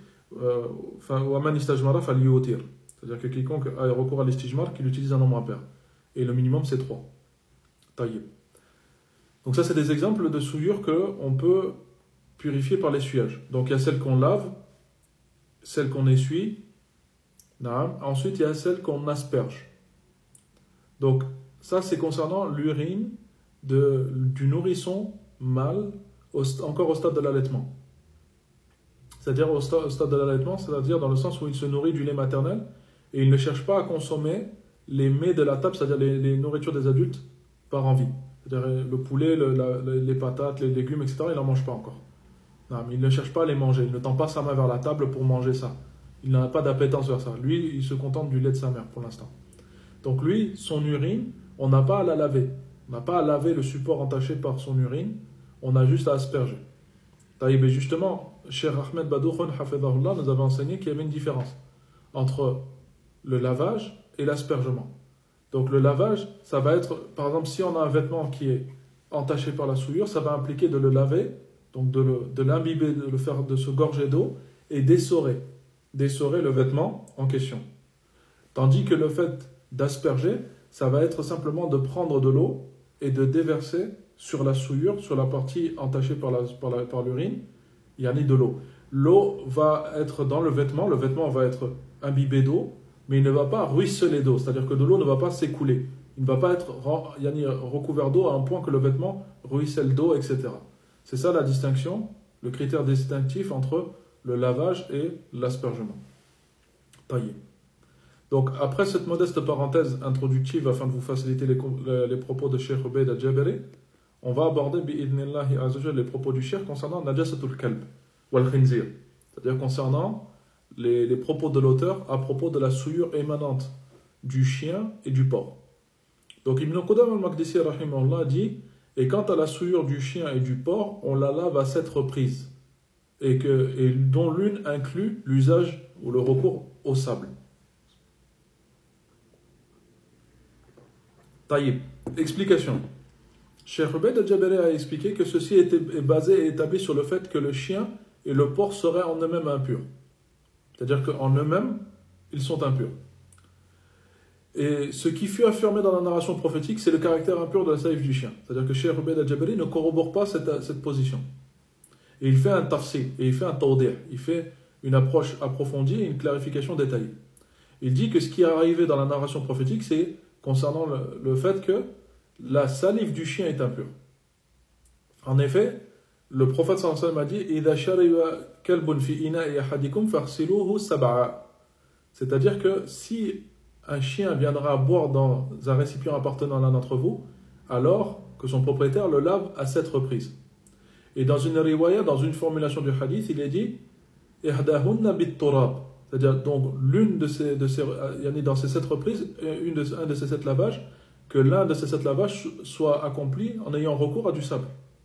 وَمَنْ إِسْتَجْمَرَ فَلْيُوتِرْ, c'est-à-dire que quiconque a recours à l'istijmar, qu'il utilise un nombre impair. Et le minimum, c'est 3. Taïb. Donc ça, c'est des exemples de souillures qu'on peut purifier par l'essuyage. Donc il y a celle qu'on lave, celle qu'on essuie, ensuite il y a celle qu'on asperge. Donc ça, c'est concernant l'urine du nourrisson mâle encore au stade de l'allaitement. C'est-à-dire au stade de l'allaitement, c'est-à-dire dans le sens où il se nourrit du lait maternel et il ne cherche pas à consommer les mets de la table, c'est-à-dire les nourritures des adultes par envie. C'est-à-dire le poulet, les patates, les légumes, etc., il n'en mange pas encore. Non, mais il ne cherche pas à les manger. Il ne tend pas sa main vers la table pour manger ça. Il n'a pas d'appétence vers ça. Lui, il se contente du lait de sa mère pour l'instant. Donc lui, son urine, on n'a pas à la laver. On n'a pas à laver le support entaché par son urine. On a juste à asperger. Et justement, Cheikh Ahmed Badoukhoun, hafidhahullah, nous avait enseigné qu'il y avait une différence entre le lavage et l'aspergement. Donc le lavage, ça va être, par exemple, si on a un vêtement qui est entaché par la souillure, ça va impliquer de le laver, donc de l'imbiber, de se gorger d'eau et d'essorer le vêtement en question. Tandis que le fait d'asperger, ça va être simplement de prendre de l'eau et de déverser sur la souillure, sur la partie entachée par l'urine, il y a ni de l'eau. L'eau va être dans le vêtement va être imbibé d'eau, mais il ne va pas ruisseler d'eau, c'est-à-dire que de l'eau ne va pas s'écouler. Il ne va pas être recouvert d'eau à un point que le vêtement ruisselle d'eau, etc. C'est ça la distinction, le critère distinctif entre le lavage et l'aspergement. Taillé. Donc, après cette modeste parenthèse introductive afin de vous faciliter les propos de Cheikh Ubayd al-Jabiri, on va aborder bi'idnillahi azza les propos du Cheikh concernant najasatul kalb wal khinzir, c'est-à-dire concernant les propos de l'auteur à propos de la souillure émanante du chien et du porc. Donc Ibn Qudam al-Maqdisi rahimahullah dit: et quant à la souillure du chien et du porc, on la lave à 7 reprises, et dont l'une inclut l'usage ou le recours au sable. Taïb. Explication. Cheikh Ubayd al-Jabari a expliqué que ceci est basé et établi sur le fait que le chien et le porc seraient en eux-mêmes impurs. C'est-à-dire qu'en eux-mêmes, ils sont impurs. Et ce qui fut affirmé dans la narration prophétique, c'est le caractère impur de la salive du chien. C'est-à-dire que Cheikh Ubayd al-Jabari ne corrobore pas cette position. Et il fait un tafsir, et il fait un tawdi', il fait une approche approfondie et une clarification détaillée. Il dit que ce qui est arrivé dans la narration prophétique, c'est concernant le fait que la salive du chien est impure. En effet, le prophète sallallahu alayhi wa sallam a dit إِذَا شَرِبَ كَلْبٌ فِي إِنَاءِ أَحَدِكُمْ فَاغْسِلُوهُ سَبْعًا. C'est-à-dire que si un chien viendra boire dans un récipient appartenant à l'un d'entre vous, alors que son propriétaire le lave à 7 reprises. Et dans une riwaya, dans une formulation du hadith, il est dit إِحْدَاهُنَّ بِالتُّرَابِ. C'est-à-dire, donc, dans ces 7 reprises, un de ces 7 lavages, que l'un de ces 7 lavages soit accompli en ayant recours à du sable.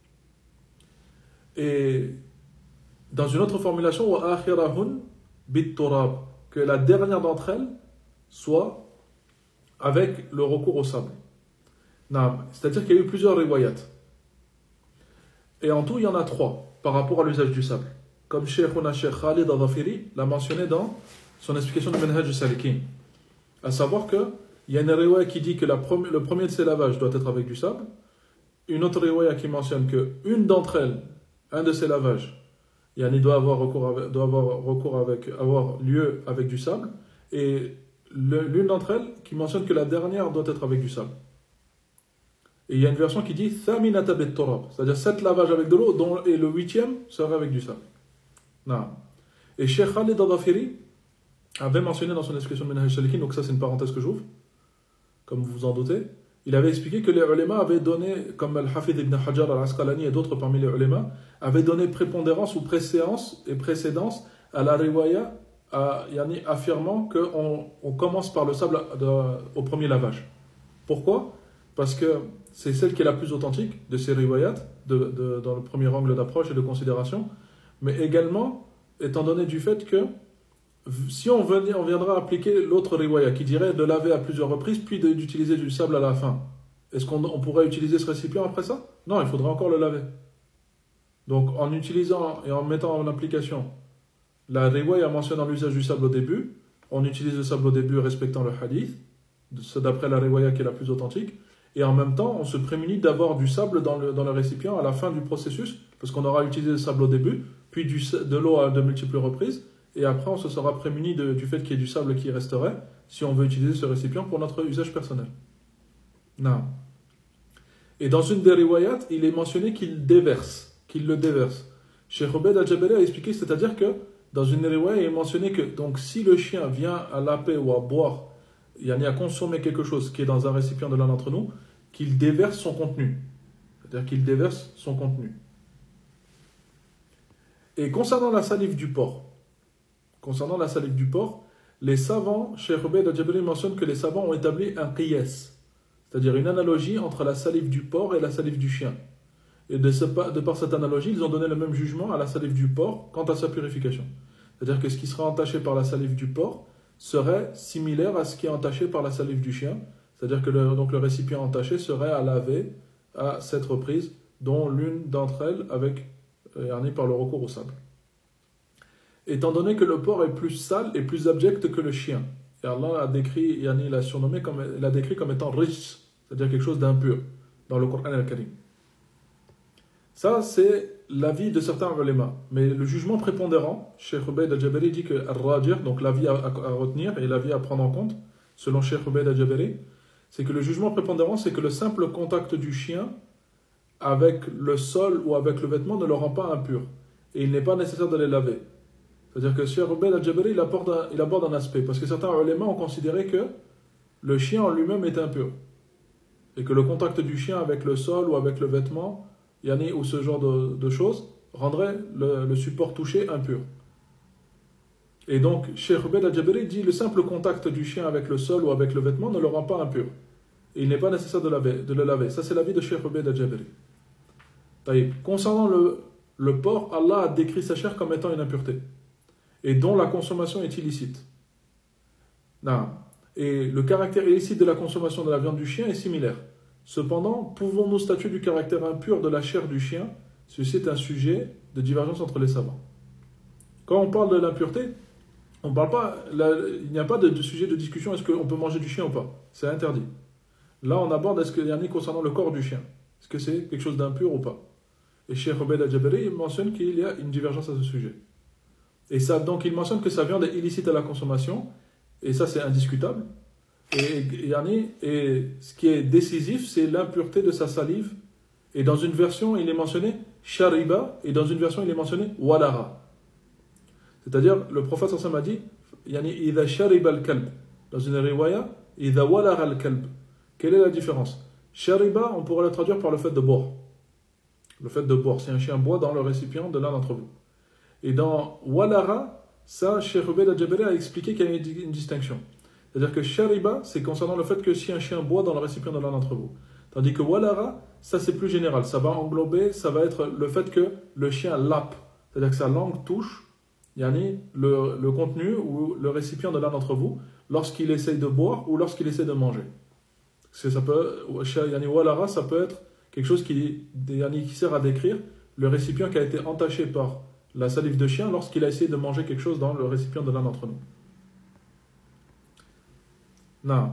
Et dans une autre formulation, وَآخِرَهُنَّ بِالتُّرَابِ, que la dernière d'entre elles soit avec le recours au sable. C'est-à-dire qu'il y a eu plusieurs riwayat. Et en tout, il y en a 3 par rapport à l'usage du sable. Comme Cheikh Khalid al-Dhafiri l'a mentionné dans son explication de Manhaj al-Salikin. À savoir qu'il y a une riwaya qui dit que le premier de ces lavages doit être avec du sable. Une autre riwaya qui mentionne qu'une d'entre elles, un de ces lavages, doit avoir lieu avec du sable. Et l'une d'entre elles qui mentionne que la dernière doit être avec du sable. Et il y a une version qui dit Thaminata bit turab, c'est-à-dire 7 lavages avec de l'eau, et le 8e serait avec du sable. Non. Et Cheikh Khalid al-Dhafiri avait mentionné dans son explication de Manhaj al-Salikin, donc ça c'est une parenthèse que j'ouvre, comme vous vous en doutez, il avait expliqué que les ulémas avaient donné, comme Al-Hafid ibn Hajar al-Asqalani et d'autres parmi les ulémas, avaient donné prépondérance ou précédence à la riwaya, affirmant qu'on commence par le sable au premier lavage. Pourquoi ? Parce que c'est celle qui est la plus authentique de ces riwayat, dans le premier angle d'approche et de considération, mais également, étant donné du fait que si on viendra appliquer l'autre riwaya qui dirait de laver à plusieurs reprises puis d'utiliser du sable à la fin, est-ce qu'on pourrait utiliser ce récipient après ça ? Non, il faudrait encore le laver. Donc en utilisant et en mettant en application la riwaya mentionnant l'usage du sable au début, on utilise le sable au début respectant le hadith, c'est d'après la riwaya qui est la plus authentique, et en même temps on se prémunit d'avoir du sable dans le récipient à la fin du processus, parce qu'on aura utilisé le sable au début, puis de l'eau à de multiples reprises, et après on se sera prémuni du fait qu'il y ait du sable qui resterait, si on veut utiliser ce récipient pour notre usage personnel. Non. Et dans une des riwayat, il est mentionné qu'il le déverse. Cheikh Ubayd al-Jabari a expliqué, c'est-à-dire que dans une riwaya, il est mentionné que donc, si le chien vient à laper ou à boire, à consommer quelque chose qui est dans un récipient de l'un d'entre nous, qu'il déverse son contenu. C'est-à-dire qu'il déverse son contenu. Et concernant la salive du porc, les savants, Cheikh Ubayd al-Jabari mentionne que les savants ont établi un qiyas, c'est-à-dire une analogie entre la salive du porc et la salive du chien. Et de par cette analogie, ils ont donné le même jugement à la salive du porc quant à sa purification. C'est-à-dire que ce qui sera entaché par la salive du porc serait similaire à ce qui est entaché par la salive du chien. C'est-à-dire que le récipient entaché serait à laver à 7 reprises, dont l'une d'entre elles par le recours au sable. Étant donné que le porc est plus sale et plus abject que le chien, et Allah l'a décrit comme étant riche, c'est-à-dire quelque chose d'impur, dans le Coran al-Karim. Ça, c'est l'avis de certains ulémas. Mais le jugement prépondérant, Cheikh Ubayd al-Jabari dit que al-Rajih, donc l'avis à retenir et l'avis à prendre en compte, selon Cheikh Ubayd al-Jabari, c'est que le jugement prépondérant, c'est que le simple contact du chien avec le sol ou avec le vêtement ne le rend pas impur. Et il n'est pas nécessaire de les laver. C'est-à-dire que Cheikh Ubayd al-Jabari, il aborde un aspect. Parce que certains ulémas ont considéré que le chien en lui-même est impur. Et que le contact du chien avec le sol ou avec le vêtement, ou ce genre de choses, rendrait le support touché impur. Et donc, Cheikh Ubayd al-Jabari dit le simple contact du chien avec le sol ou avec le vêtement ne le rend pas impur. Et il n'est pas nécessaire de le laver. Ça, c'est l'avis de Cheikh Ubayd al-Jabari. Concernant le porc, Allah a décrit sa chair comme étant une impureté, et dont la consommation est illicite. Et le caractère illicite de la consommation de la viande du chien est similaire. Cependant, pouvons-nous statuer du caractère impur de la chair du chien? Ceci est un sujet de divergence entre les savants. Quand on parle de l'impureté, on parle pas, il n'y a pas de sujet de discussion, est-ce qu'on peut manger du chien ou pas? C'est interdit. Là, on aborde est-ce qu'il y en a concernant le corps du chien. Est-ce que c'est quelque chose d'impur ou pas? Et Cheikh Obeid al-Jabari mentionne qu'il y a une divergence à ce sujet. Et ça, donc, il mentionne que sa viande est illicite à la consommation, et ça, c'est indiscutable. Et ce qui est décisif, c'est l'impureté de sa salive. Et dans une version, il est mentionné shariba, et dans une version, il est mentionné walara. C'est-à-dire, le prophète sallam a dit idha shariba al-kalb. Dans une riwaya, idha walara al-kalb. Quelle est la différence? Shariba, on pourrait le traduire par le fait de boire. Le fait de boire, si un chien boit dans le récipient de l'un d'entre vous. Et dans walara, ça, Cheikh Obeid al-Jabari a expliqué qu'il y a une distinction. C'est-à-dire que shariba, c'est concernant le fait que si un chien boit dans le récipient de l'un d'entre vous. Tandis que walara, ça c'est plus général. Ça va englober, ça va être le fait que le chien lappe. C'est-à-dire que sa langue touche le contenu ou le récipient de l'un d'entre vous lorsqu'il essaye de boire ou lorsqu'il essaie de manger. Walara, ça peut être quelque chose qui sert à décrire le récipient qui a été entaché par la salive de chien lorsqu'il a essayé de manger quelque chose dans le récipient de l'un d'entre nous. Non.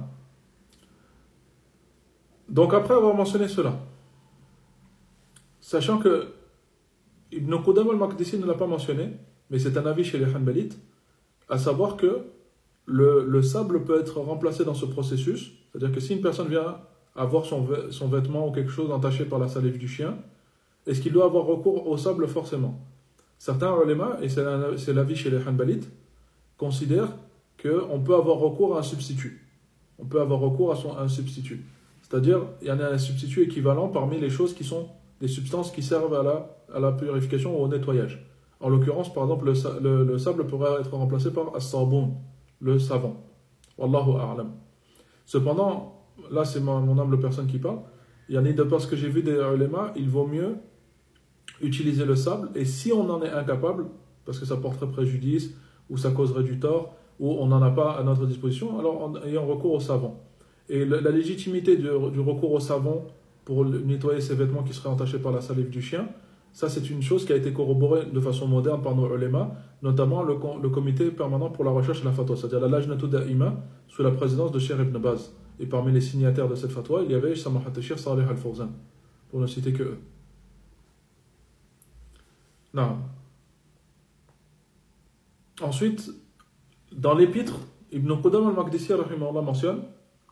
Donc après avoir mentionné cela, sachant que Ibn Qudam al-Maqdisi ne l'a pas mentionné, mais c'est un avis chez les Hanbalites, à savoir que le sable peut être remplacé dans ce processus, c'est-à-dire que si une personne vient avoir son vêtement ou quelque chose entaché par la salive du chien, est-ce qu'il doit avoir recours au sable forcément? Certains ulama, et c'est l'avis chez les Hanbalites, considèrent qu'on peut avoir recours à un substitut. On peut avoir recours à un substitut. C'est-à-dire, il y en a un substitut équivalent parmi les choses qui sont des substances qui servent à la purification ou au nettoyage. En l'occurrence, par exemple, le sable pourrait être remplacé par as-saboun, le savon. Wallahu a'lam. Cependant, là c'est mon humble personne qui parle, il y en a de par ce que j'ai vu des ulama, il vaut mieux utiliser le sable, et si on en est incapable, parce que ça porterait préjudice, ou ça causerait du tort, ou on n'en a pas à notre disposition, alors en ayant recours au savon. Et la légitimité du recours au savon pour nettoyer ses vêtements qui seraient entachés par la salive du chien, ça c'est une chose qui a été corroborée de façon moderne par nos ulama, notamment le comité permanent pour la recherche et la fatwa, c'est-à-dire la Lajnatu Da'ima, sous la présidence de Cheikh Ibn Baz. Et parmi les signataires de cette fatwa, il y avait Samahat Cheikh Salih Al-Fawzan, pour ne citer que eux. Non. Ensuite, dans l'épître, Ibn Qudam al-Maqdisi rahimahullah mentionne,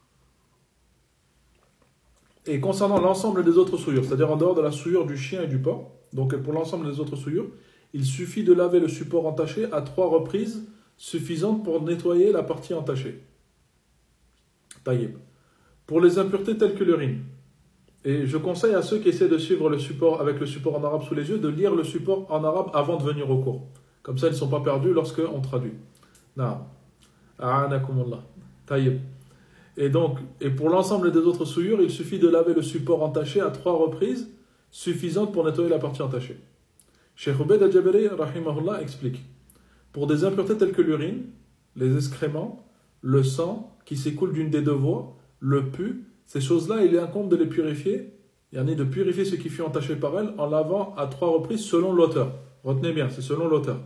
et concernant l'ensemble des autres souillures, c'est-à-dire en dehors de la souillure du chien et du porc, donc pour l'ensemble des autres souillures, il suffit de laver le support entaché à 3 reprises suffisantes pour nettoyer la partie entachée. Taïb. Pour les impuretés telles que l'urine. Et je conseille à ceux qui essaient de suivre le support avec le support en arabe sous les yeux de lire le support en arabe avant de venir au cours. Comme ça, ils ne sont pas perdus lorsqu'on traduit. Naam. A'anakumullah. Taïb. Et pour l'ensemble des autres souillures, il suffit de laver le support entaché à 3 reprises suffisantes pour nettoyer la partie entachée. Cheikh Obeid al-Jabari rahimahullah explique: pour des impuretés telles que l'urine, les excréments, le sang qui s'écoule d'une des 2 voies, le pus, ces choses-là, il incombe de les purifier, de purifier ce qui fut entaché par elles en lavant à 3 reprises selon l'auteur. Retenez bien, c'est selon l'auteur.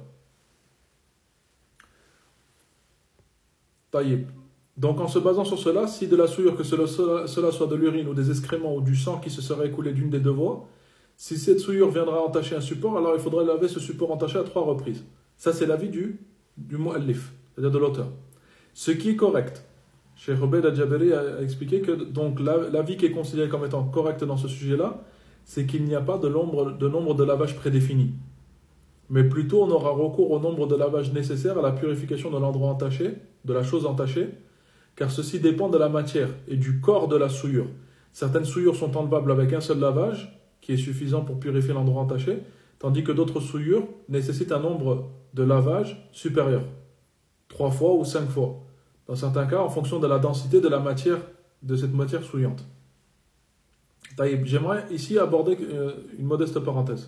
Taïb. Donc en se basant sur cela, si de la souillure, que cela soit de l'urine ou des excréments ou du sang qui se serait écoulé d'une des 2 voies, si cette souillure viendra entacher un support, alors il faudrait laver ce support entaché à 3 reprises. Ça c'est l'avis du mu'allif, c'est-à-dire de l'auteur. Ce qui est correct. Cheikh Obeid al-Jabari a expliqué que donc l'avis qui est considéré comme étant correct dans ce sujet-là, c'est qu'il n'y a pas de nombre de lavages prédéfini. Mais plutôt on aura recours au nombre de lavages nécessaires à la purification de l'endroit entaché, de la chose entachée, car ceci dépend de la matière et du corps de la souillure. Certaines souillures sont enlevables avec un seul lavage, qui est suffisant pour purifier l'endroit entaché, tandis que d'autres souillures nécessitent un nombre de lavages supérieur, 3 fois ou 5 fois. Dans certains cas, en fonction de la densité de la matière, de cette matière souillante. J'aimerais ici aborder une modeste parenthèse.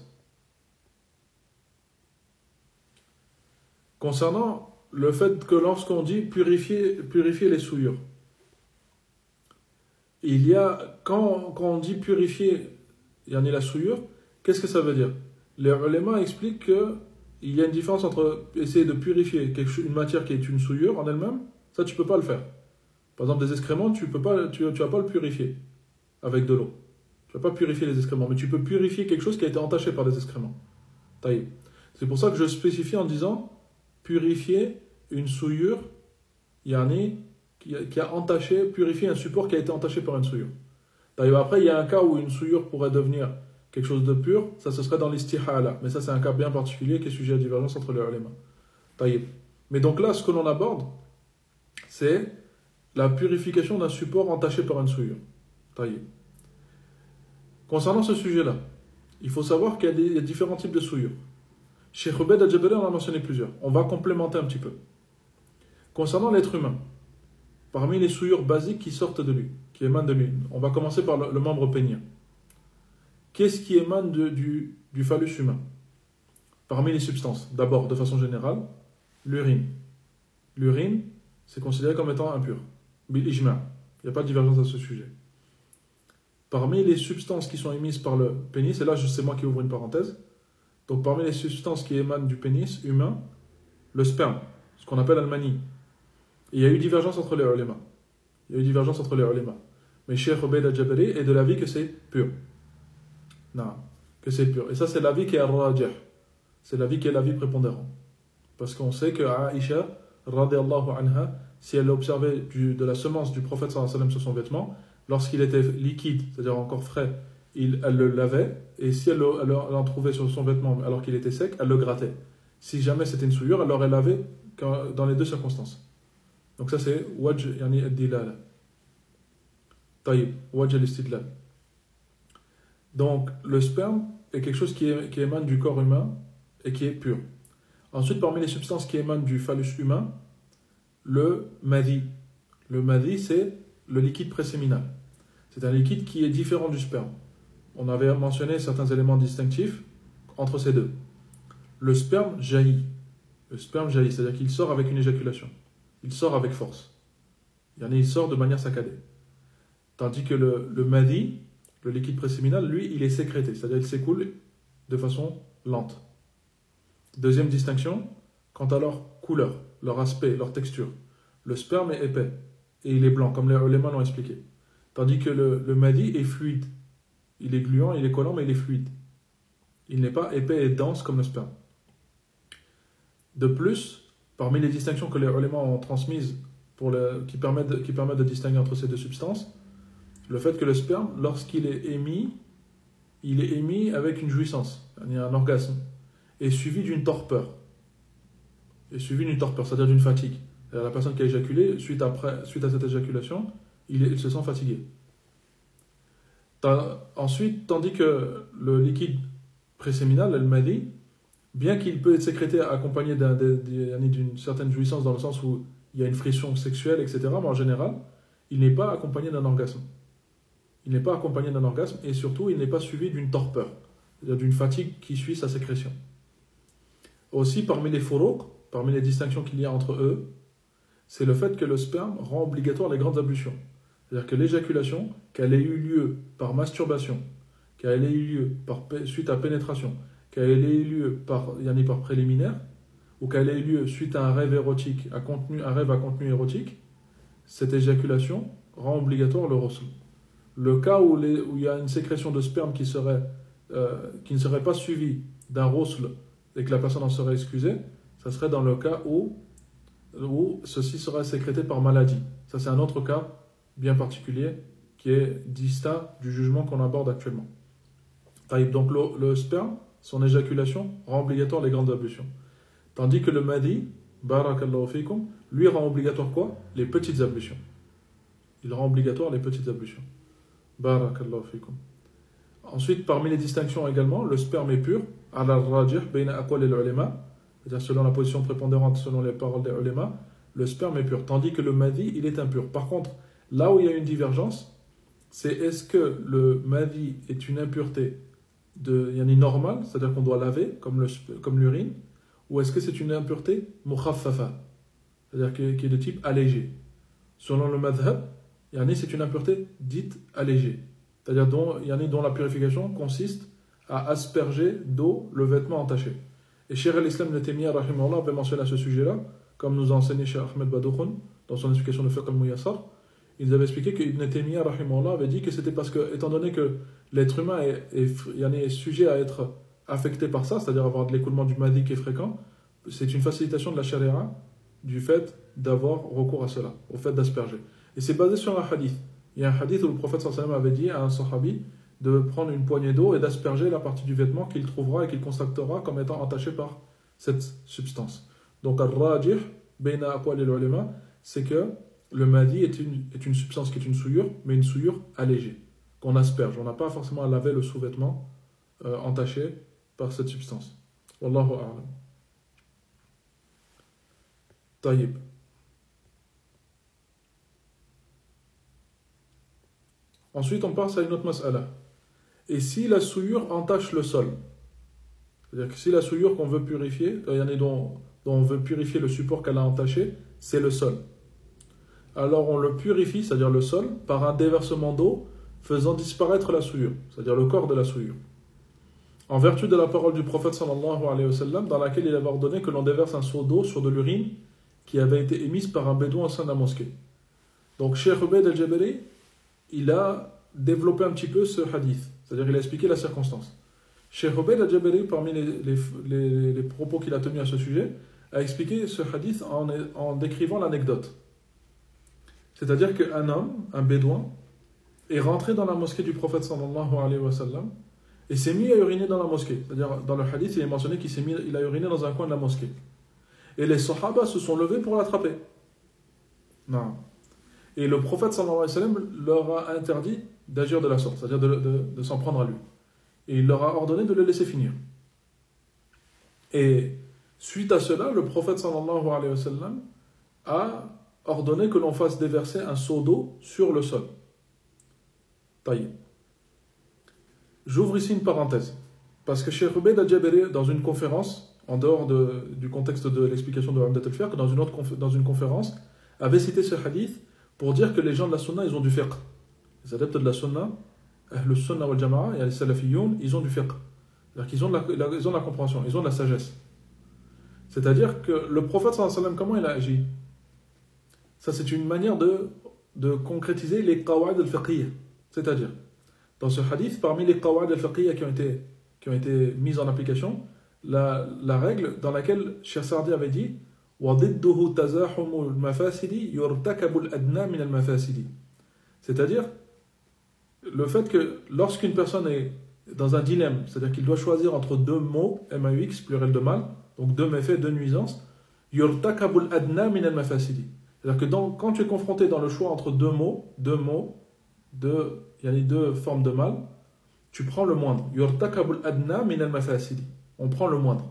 Concernant le fait que lorsqu'on dit purifier les souillures, Il y a, quand on dit purifier, yani la souillure, qu'est-ce que ça veut dire? Les ulémas expliquent qu'il y a une différence entre essayer de purifier une matière qui est une souillure en elle-même, ça tu peux pas le faire. Par exemple, des excréments, tu vas pas le purifier avec de l'eau. Tu vas pas purifier les excréments, mais tu peux purifier quelque chose qui a été entaché par des excréments. Taïb. C'est pour ça que je spécifie en disant purifier une souillure, yani, qui a entaché, purifier un support qui a été entaché par une souillure. Taïb. Après, il y a un cas où une souillure pourrait devenir quelque chose de pur, ça ce serait dans l'istihala. Mais ça, c'est un cas bien particulier qui est sujet à divergence entre les ulémas. Taïb. Mais donc là, ce que l'on aborde, c'est la purification d'un support entaché par une souillure. Taïb. Concernant ce sujet-là, il faut savoir qu'il y a différents types de souillures. Cheikh Obaid al-Jabari en a mentionné plusieurs. On va complémenter un petit peu. Concernant l'être humain, parmi les souillures basiques qui sortent de lui, qui émanent de lui, on va commencer par le membre pénien. Qu'est-ce qui émane du phallus humain? Parmi les substances, d'abord, de façon générale, l'urine. L'urine, c'est considéré comme étant impur. Bil ijma'. Il n'y a pas de divergence à ce sujet. Parmi les substances qui sont émises par le pénis, et là c'est moi qui ouvre une parenthèse, donc parmi les substances qui émanent du pénis humain, le sperme, ce qu'on appelle al-mani. Il y a eu divergence entre les ulémas. Mais Cheikh Obaid al-Jabari est de l'avis que c'est pur. Non, que c'est pur. Et ça c'est l'avis qui est al-rajih. C'est l'avis qui est l'avis prépondérant. Parce qu'on sait que Aïcha, radiyallahu anha, si elle observait de la semence du prophète sallallahu alayhi wa sallam sur son vêtement, lorsqu'il était liquide, c'est-à-dire encore frais, elle le lavait, et si elle en trouvait sur son vêtement alors qu'il était sec, elle le grattait. Si jamais c'était une souillure, elle l'aurait lavé dans les deux circonstances. Donc ça c'est wajh yani ad-dilal. Taïb, wajh al-istidlal. Donc le sperme est quelque chose qui émane du corps humain et qui est pur. Ensuite, parmi les substances qui émanent du phallus humain, le madi. Le madi, c'est le liquide préséminal. C'est un liquide qui est différent du sperme. On avait mentionné certains éléments distinctifs entre ces deux. Le sperme jaillit. C'est-à-dire qu'il sort avec une éjaculation. Il sort avec force. Il sort de manière saccadée. Tandis que le madi, le liquide préséminal, lui, il est sécrété. C'est-à-dire qu'il s'écoule de façon lente. Deuxième distinction, quant à leur couleur, leur aspect, leur texture. Le sperme est épais et il est blanc, comme les ulémas l'ont expliqué. Tandis que le madi est fluide. Il est gluant, il est collant, mais il est fluide. Il n'est pas épais et dense comme le sperme. De plus, parmi les distinctions que les ulémas ont transmises qui permettent de distinguer entre ces deux substances, le fait que le sperme, lorsqu'il est émis, il est émis avec une jouissance, il y a un orgasme, et suivi d'une torpeur. C'est-à-dire d'une fatigue. La personne qui a éjaculé, suite à cette éjaculation, il se sent fatigué. Ensuite, tandis que le liquide préséminal, le madi, bien qu'il peut être sécrété accompagné d'une certaine jouissance dans le sens où il y a une friction sexuelle, etc., mais en général, il n'est pas accompagné d'un orgasme. Et surtout, il n'est pas suivi d'une torpeur, c'est-à-dire d'une fatigue qui suit sa sécrétion. Aussi, parmi les furuq, parmi les distinctions qu'il y a entre eux, c'est le fait que le sperme rend obligatoire les grandes ablutions. C'est-à-dire que l'éjaculation, qu'elle ait eu lieu par masturbation, qu'elle ait eu lieu suite à pénétration, qu'elle ait eu lieu par préliminaire, ou qu'elle ait eu lieu suite à un rêve érotique, un rêve à contenu érotique, cette éjaculation rend obligatoire le ghusl. Le cas où il y a une sécrétion de sperme qui ne serait pas suivie d'un ghusl et que la personne en serait excusée, ça serait dans le cas où ceci serait sécrété par maladie. Ça, c'est un autre cas bien particulier qui est distinct du jugement qu'on aborde actuellement. Donc le sperme, son éjaculation, rend obligatoire les grandes ablutions. Tandis que le madi, barakallahu fikum, lui rend obligatoire quoi? Les petites ablutions. Il rend obligatoire les petites ablutions. Barakallahu fikum. Ensuite, parmi les distinctions également, le sperme est pur, ala rajih, bayna aqwal al-ulama, c'est-à-dire selon la position prépondérante, selon les paroles des ulama, le sperme est pur, tandis que le madi, il est impur. Par contre, là où il y a une divergence, c'est est-ce que le madi est une impureté normale, c'est-à-dire qu'on doit laver, comme l'urine, ou est-ce que c'est une impureté mukhaffafa, c'est-à-dire qui est de type allégé. Selon le madhab, c'est une impureté dite allégée. C'est-à-dire dont la purification consiste à asperger d'eau le vêtement entaché. Et Cheikh al-Islam Ibn Taymiyyah rahimahullah avait mentionné à ce sujet-là, comme nous a enseigné Cheikh Ahmed Badoukhun dans son explication de Fiqh al-Muyassar. Ils avaient expliqué que Ibn Taymiyyah rahimahullah avait dit que c'était parce que, étant donné que l'être humain est sujet à être affecté par ça, c'est-à-dire avoir de l'écoulement du madi qui est fréquent, c'est une facilitation de la charia du fait d'avoir recours à cela, au fait d'asperger. Et c'est basé sur un hadith. Il y a un hadith où le prophète sallallahu alayhi wa sallam avait dit à un sahabi de prendre une poignée d'eau et d'asperger la partie du vêtement qu'il trouvera et qu'il constatera comme étant entachée par cette substance. Donc, al-rajih, bayna aqwal al-ulama, c'est que le madi est une substance qui est une souillure, mais une souillure allégée, qu'on asperge. On n'a pas forcément à laver le sous-vêtement entaché par cette substance. Wallahu a'lam. Taïb. Ensuite, on passe à une autre mas'ala. Et si la souillure entache le sol, c'est-à-dire que si la souillure qu'on veut purifier, dont on veut purifier le support qu'elle a entaché, c'est le sol. Alors on le purifie, c'est-à-dire le sol, par un déversement d'eau faisant disparaître la souillure, c'est-à-dire le corps de la souillure. En vertu de la parole du prophète sallallahu alayhi wa sallam, dans laquelle il avait ordonné que l'on déverse un seau d'eau sur de l'urine qui avait été émise par un bédouin au sein de la mosquée. Donc Cheikh Ubayd al-Jabari, il a développé un petit peu ce hadith, c'est-à-dire il a expliqué la circonstance. Cheikh Ubayd al-Jabari, parmi les propos qu'il a tenus à ce sujet, a expliqué ce hadith en décrivant l'anecdote. C'est-à-dire qu'un homme, un bédouin, est rentré dans la mosquée du prophète sallallahu alayhi wa sallam et s'est mis à uriner dans la mosquée. C'est-à-dire, dans le hadith, il est mentionné qu'il a uriné dans un coin de la mosquée. Et les sahaba se sont levés pour l'attraper. Non. Et le prophète sallallahu alayhi wa sallam leur a interdit d'agir de la sorte, c'est-à-dire de s'en prendre à lui. Et il leur a ordonné de le laisser finir. Et suite à cela, le prophète sallallahu alayhi wa sallam a ordonné que l'on fasse déverser un seau d'eau sur le sol. Taïb. J'ouvre ici une parenthèse. Parce que Cheikh Ubayd al-Jabari, dans une conférence, en dehors du contexte de l'explication de Umdat al-Fiqh, dans une conférence, avait cité ce hadith pour dire que les gens de la sunna, ils ont du fiqh. Les adeptes de la sunna, le sunna wal jama'a et les salafiyoun, ils ont du fiqh. C'est-à-dire qu'ils ont de la compréhension, ils ont de la sagesse. C'est-à-dire que le prophète sallallahu alayhi wa sallam, comment il a agi? Ça, c'est une manière de concrétiser les qawa'id al-fiqhiyya. C'est-à-dire, dans ce hadith, parmi les qawa'id al-fiqhiyya qui ont été mises en application, la règle dans laquelle Cheikh Sardi avait dit وَضِدُّهُ تَزَاحُمُ الْمَفَاسِدِ يُرْتَكَبُ الْأَدْنَى مِنَ الْمَفَاسِدِ. C'est-à-dire, le fait que lorsqu'une personne est dans un dilemme, c'est-à-dire qu'il doit choisir entre deux maux, M-A-U-X, pluriel de mal, donc deux méfaits, deux nuisances, يُرْتَكَبُ الْأَدْنَى مِنَ الْمَفَاسِدِ. C'est-à-dire que quand tu es confronté dans le choix entre deux formes de mal, tu prends le moindre. Yurtakabul adna min al-mafasidi. On prend le moindre.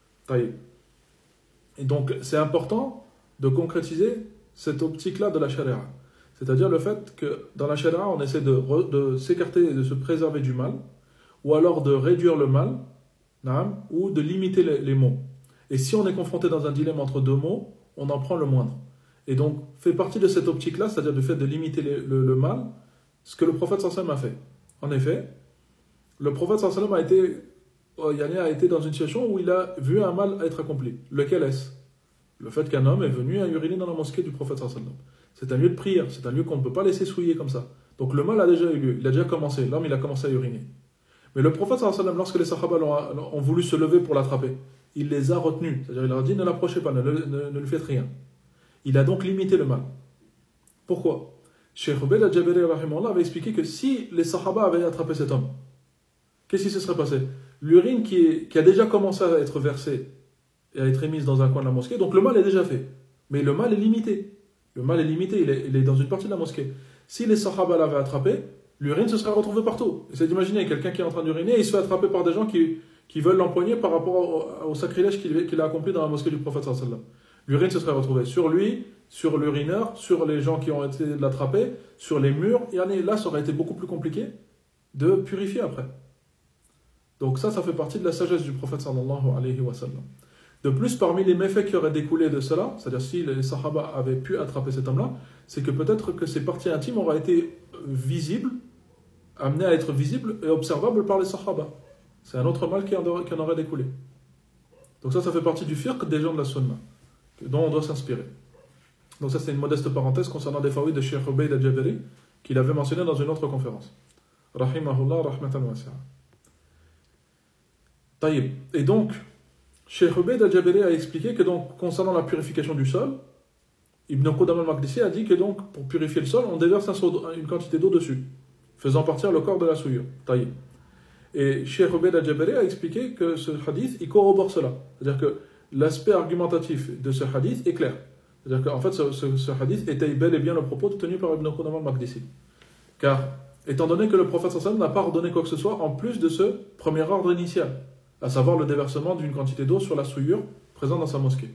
Et donc, c'est important de concrétiser cette optique-là de la sharia. C'est-à-dire le fait que dans la sharia, on essaie de s'écarter et de se préserver du mal, ou alors de réduire le mal, ou de limiter les maux. Et si on est confronté dans un dilemme entre deux maux, on en prend le moindre. Et donc, fait partie de cette optique-là, c'est-à-dire du fait de limiter le mal, ce que le prophète sallallahu alayhi wa sallam a fait. En effet, le prophète sallallahu alayhi wa sallam a été dans une situation où il a vu un mal être accompli. Lequel est-ce? Le fait qu'un homme est venu à uriner dans la mosquée du prophète sallallahu alayhi wa sallam. C'est un lieu de prière, c'est un lieu qu'on ne peut pas laisser souiller comme ça. Donc le mal a déjà eu lieu, il a déjà commencé, l'homme il a commencé à uriner. Mais le prophète sallallahu alayhi wa sallam, lorsque les sahaba ont voulu se lever pour l'attraper, il les a retenus, c'est-à-dire il leur a dit ne l'approchez pas, ne lui faites rien. Il a donc limité le mal. Pourquoi? Cheikh Ubayd al-Jabari rahimahullah avait expliqué que si les sahaba avaient attrapé cet homme, qu'est-ce qui se serait passé? L'urine qui a déjà commencé à être versée et à être émise dans un coin de la mosquée, donc le mal est déjà fait. Mais le mal est limité. Le mal est limité, il est dans une partie de la mosquée. Si les sahaba l'avaient attrapé, l'urine se serait retrouvée partout. Essayez d'imaginer quelqu'un qui est en train d'uriner et il se fait attraper par des gens qui veulent l'empoigner par rapport au sacrilège qu'il a accompli dans la mosquée du prophète sallallahu alayhi wa sallam. L'urine se serait retrouvée sur lui, sur l'urineur, sur les gens qui ont essayé de l'attraper, sur les murs. Et là, ça aurait été beaucoup plus compliqué de purifier après. Donc ça fait partie de la sagesse du prophète sallallahu alayhi wa sallam. De plus, parmi les méfaits qui auraient découlé de cela, c'est-à-dire si les Sahaba avaient pu attraper cet homme-là, c'est que peut-être que ses parties intimes auraient été visibles, amenées à être visibles et observables par les Sahaba. C'est un autre mal qui en aurait découlé. Donc ça fait partie du fiqh des gens de la sunna, dont on doit s'inspirer. Donc ça, c'est une modeste parenthèse concernant des faouïs de Cheikh Ubayd al-Jabari, qu'il avait mentionné dans une autre conférence. Rahimahullah, rahmatan wasi'a. Taïb. Et donc, Cheikh Ubayd al-Jabari a expliqué que donc, concernant la purification du sol, Ibn Qudam al-Maqdisi a dit que donc, pour purifier le sol, on déverse une quantité d'eau dessus, faisant partir le corps de la souillure. Taïb. Et Cheikh Ubayd al-Jabari a expliqué que ce hadith, il corrobore cela. C'est-à-dire que l'aspect argumentatif de ce hadith est clair. C'est-à-dire qu'en fait, ce hadith était bel et bien le propos tenu par Ibn Qudam al-Maqdisi. Car, étant donné que le prophète sallallahu alayhi wa sallam n'a pas ordonné quoi que ce soit en plus de ce premier ordre initial, à savoir le déversement d'une quantité d'eau sur la souillure présente dans sa mosquée.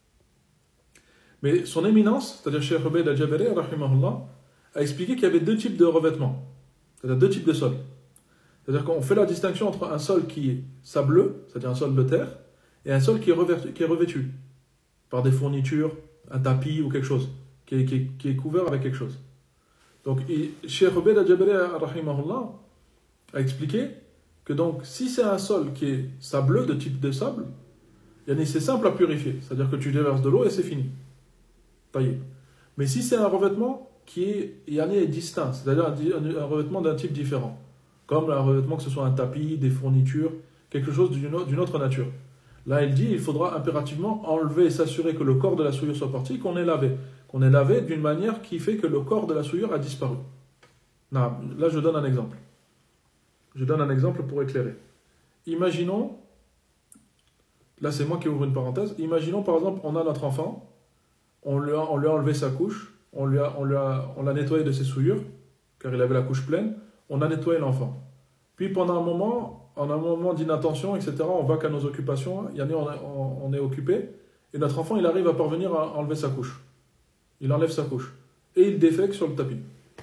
Mais son éminence, c'est-à-dire Cheikh Ubayd al-Jabari, rahimahullah, a expliqué qu'il y avait deux types de revêtements, c'est-à-dire deux types de sols. C'est-à-dire qu'on fait la distinction entre un sol qui est sableux, c'est-à-dire un sol de terre, et un sol qui est revêtu par des fournitures, un tapis ou quelque chose, qui est couvert avec quelque chose. Donc, Cheikh Ubayd al-Jabari, rahimahullah, a expliqué que donc, si c'est un sol qui est sableux, de type de sable, c'est simple à purifier. C'est-à-dire que tu déverses de l'eau et c'est fini. Taillé. Mais si c'est un revêtement qui est distinct, c'est-à-dire un revêtement d'un type différent, comme un revêtement que ce soit un tapis, des fournitures, quelque chose d'une autre nature. Là, il dit il faudra impérativement enlever et s'assurer que le corps de la souillure soit parti, qu'on ait lavé d'une manière qui fait que le corps de la souillure a disparu. Non, là, je donne un exemple. Je donne un exemple pour éclairer. Imaginons, là c'est moi qui ouvre une parenthèse, imaginons par exemple, on a notre enfant, on lui a enlevé sa couche, on l'a nettoyé de ses souillures, car il avait la couche pleine, on a nettoyé l'enfant. Puis pendant un moment d'inattention, etc., on va qu'à nos occupations, on est occupé, et notre enfant il arrive à parvenir à enlever sa couche. Il enlève sa couche, et il défèque sur le tapis.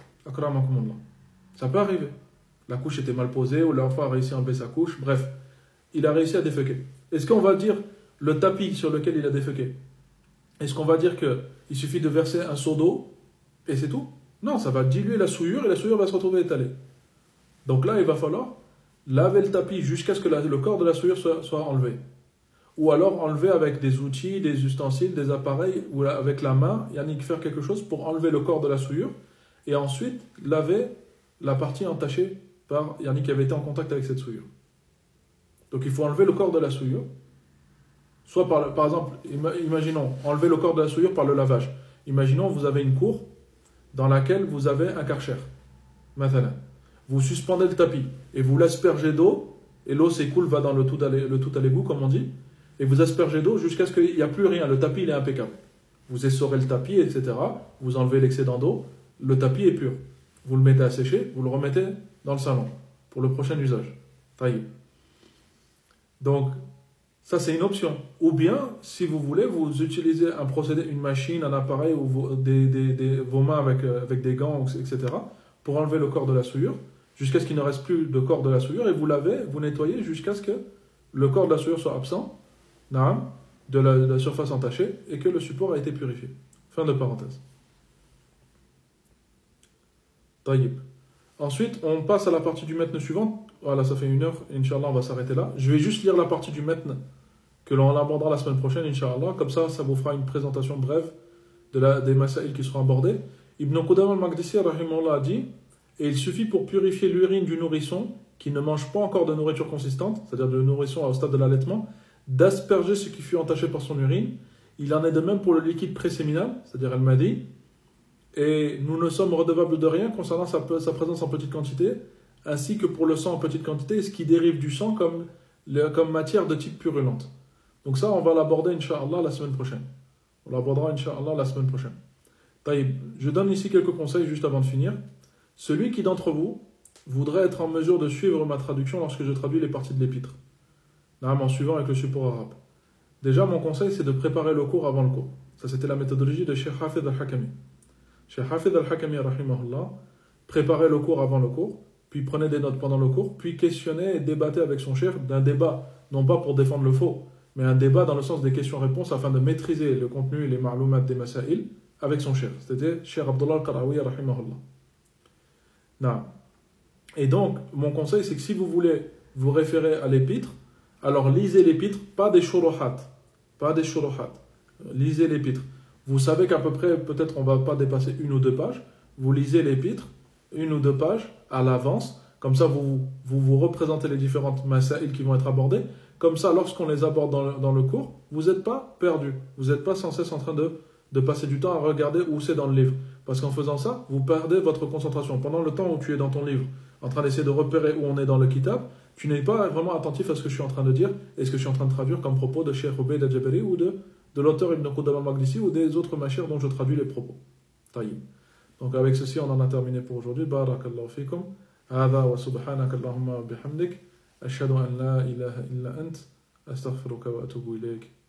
Ça peut arriver. La couche était mal posée, ou l'enfant a réussi à enlever sa couche, bref, il a réussi à déféquer. Est-ce qu'on va dire le tapis sur lequel il a déféqué? Est-ce qu'on va dire qu'il suffit de verser un seau d'eau et c'est tout? Non, ça va diluer la souillure et la souillure va se retrouver étalée. Donc là, il va falloir laver le tapis jusqu'à ce que le corps de la souillure soit enlevé. Ou alors enlever avec des outils, des ustensiles, des appareils, ou avec la main, faire quelque chose pour enlever le corps de la souillure et ensuite laver la partie entachée qui avait été en contact avec cette souillure. Donc il faut enlever le corps de la souillure, soit par exemple, imaginons, enlever le corps de la souillure par le lavage. Imaginons, vous avez une cour dans laquelle vous avez un karcher. Maintenant, vous suspendez le tapis et vous l'aspergez d'eau, et l'eau s'écoule, va dans le tout à l'égout, comme on dit, et vous aspergez d'eau jusqu'à ce qu'il n'y a plus rien. Le tapis, il est impeccable. Vous essorez le tapis, etc. Vous enlevez l'excédent d'eau, le tapis est pur. Vous le mettez à sécher, vous le remettez dans le salon pour le prochain usage. Taillé. Donc, ça c'est une option. Ou bien, si vous voulez, vous utilisez un procédé, une machine, un appareil ou vos mains avec des gants, etc. pour enlever le corps de la souillure, jusqu'à ce qu'il ne reste plus de corps de la souillure, et vous lavez, vous nettoyez jusqu'à ce que le corps de la souillure soit absent, de la surface entachée, et que le support a été purifié. Fin de parenthèse. Taïb. Ensuite, on passe à la partie du matn suivante. Voilà, ça fait 1 heure, Inch'Allah, on va s'arrêter là. Je vais juste lire la partie du matn que l'on abordera la semaine prochaine, Inch'Allah. Comme ça vous fera une présentation brève des masaïl qui seront abordés. Ibn Qudam al-Maqdisi, rahimahullah, a dit « Et il suffit pour purifier l'urine du nourrisson, qui ne mange pas encore de nourriture consistante, c'est-à-dire de nourrisson au stade de l'allaitement, d'asperger ce qui fut entaché par son urine. Il en est de même pour le liquide préséminal, c'est-à-dire al-Madi. Et nous ne sommes redevables de rien concernant sa présence en petite quantité, ainsi que pour le sang en petite quantité, et ce qui dérive du sang comme matière de type purulente. » Donc ça, on va l'aborder, Inch'Allah, la semaine prochaine. On l'abordera, Inch'Allah, la semaine prochaine. Taïb. Je donne ici quelques conseils juste avant de finir. Celui qui d'entre vous voudrait être en mesure de suivre ma traduction lorsque je traduis les parties de l'épître, en suivant avec le support arabe. Déjà, mon conseil, c'est de préparer le cours avant le cours. Ça, c'était la méthodologie de Cheikh Hafid al-Hakami. Cheikh Hafid al-Hakami, rahimahullah, préparez le cours avant le cours, puis prenez des notes pendant le cours, puis questionnez et débattez avec son cheikh d'un débat, non pas pour défendre le faux, mais un débat dans le sens des questions-réponses afin de maîtriser le contenu et les ma'loumat des masail avec son cheikh. C'était Cheikh Abdullah al-Qarawi, rahimahullah. Non. Et donc, mon conseil, c'est que si vous voulez vous référer à l'épître, alors lisez l'épître, pas des shuruhat. Pas des shuruhat. Lisez l'épître. Vous savez qu'à peu près, peut-être on ne va pas dépasser 1 ou 2 pages. Vous lisez l'épître, 1 ou 2 pages à l'avance. Comme ça, vous représentez les différentes masaïl qui vont être abordées. Comme ça, lorsqu'on les aborde dans le cours, vous n'êtes pas perdu. Vous n'êtes pas sans cesse en train de passer du temps à regarder où c'est dans le livre. Parce qu'en faisant ça, vous perdez votre concentration. Pendant le temps où tu es dans ton livre, en train d'essayer de repérer où on est dans le kitab, tu n'es pas vraiment attentif à ce que je suis en train de dire et ce que je suis en train de traduire comme propos de Cheikh Ubayd al-Jabari ou de l'auteur Ibn Qudama al-Maqdisi ou des autres machers dont je traduis les propos. Taïb. Donc avec ceci, on en a terminé pour aujourd'hui. Barakallahu fikum. Hada wa subhanaka Allahumma bihamdik. Ashhadu an la ilaha illa ant. Astaghfiruka wa atubu ilayk.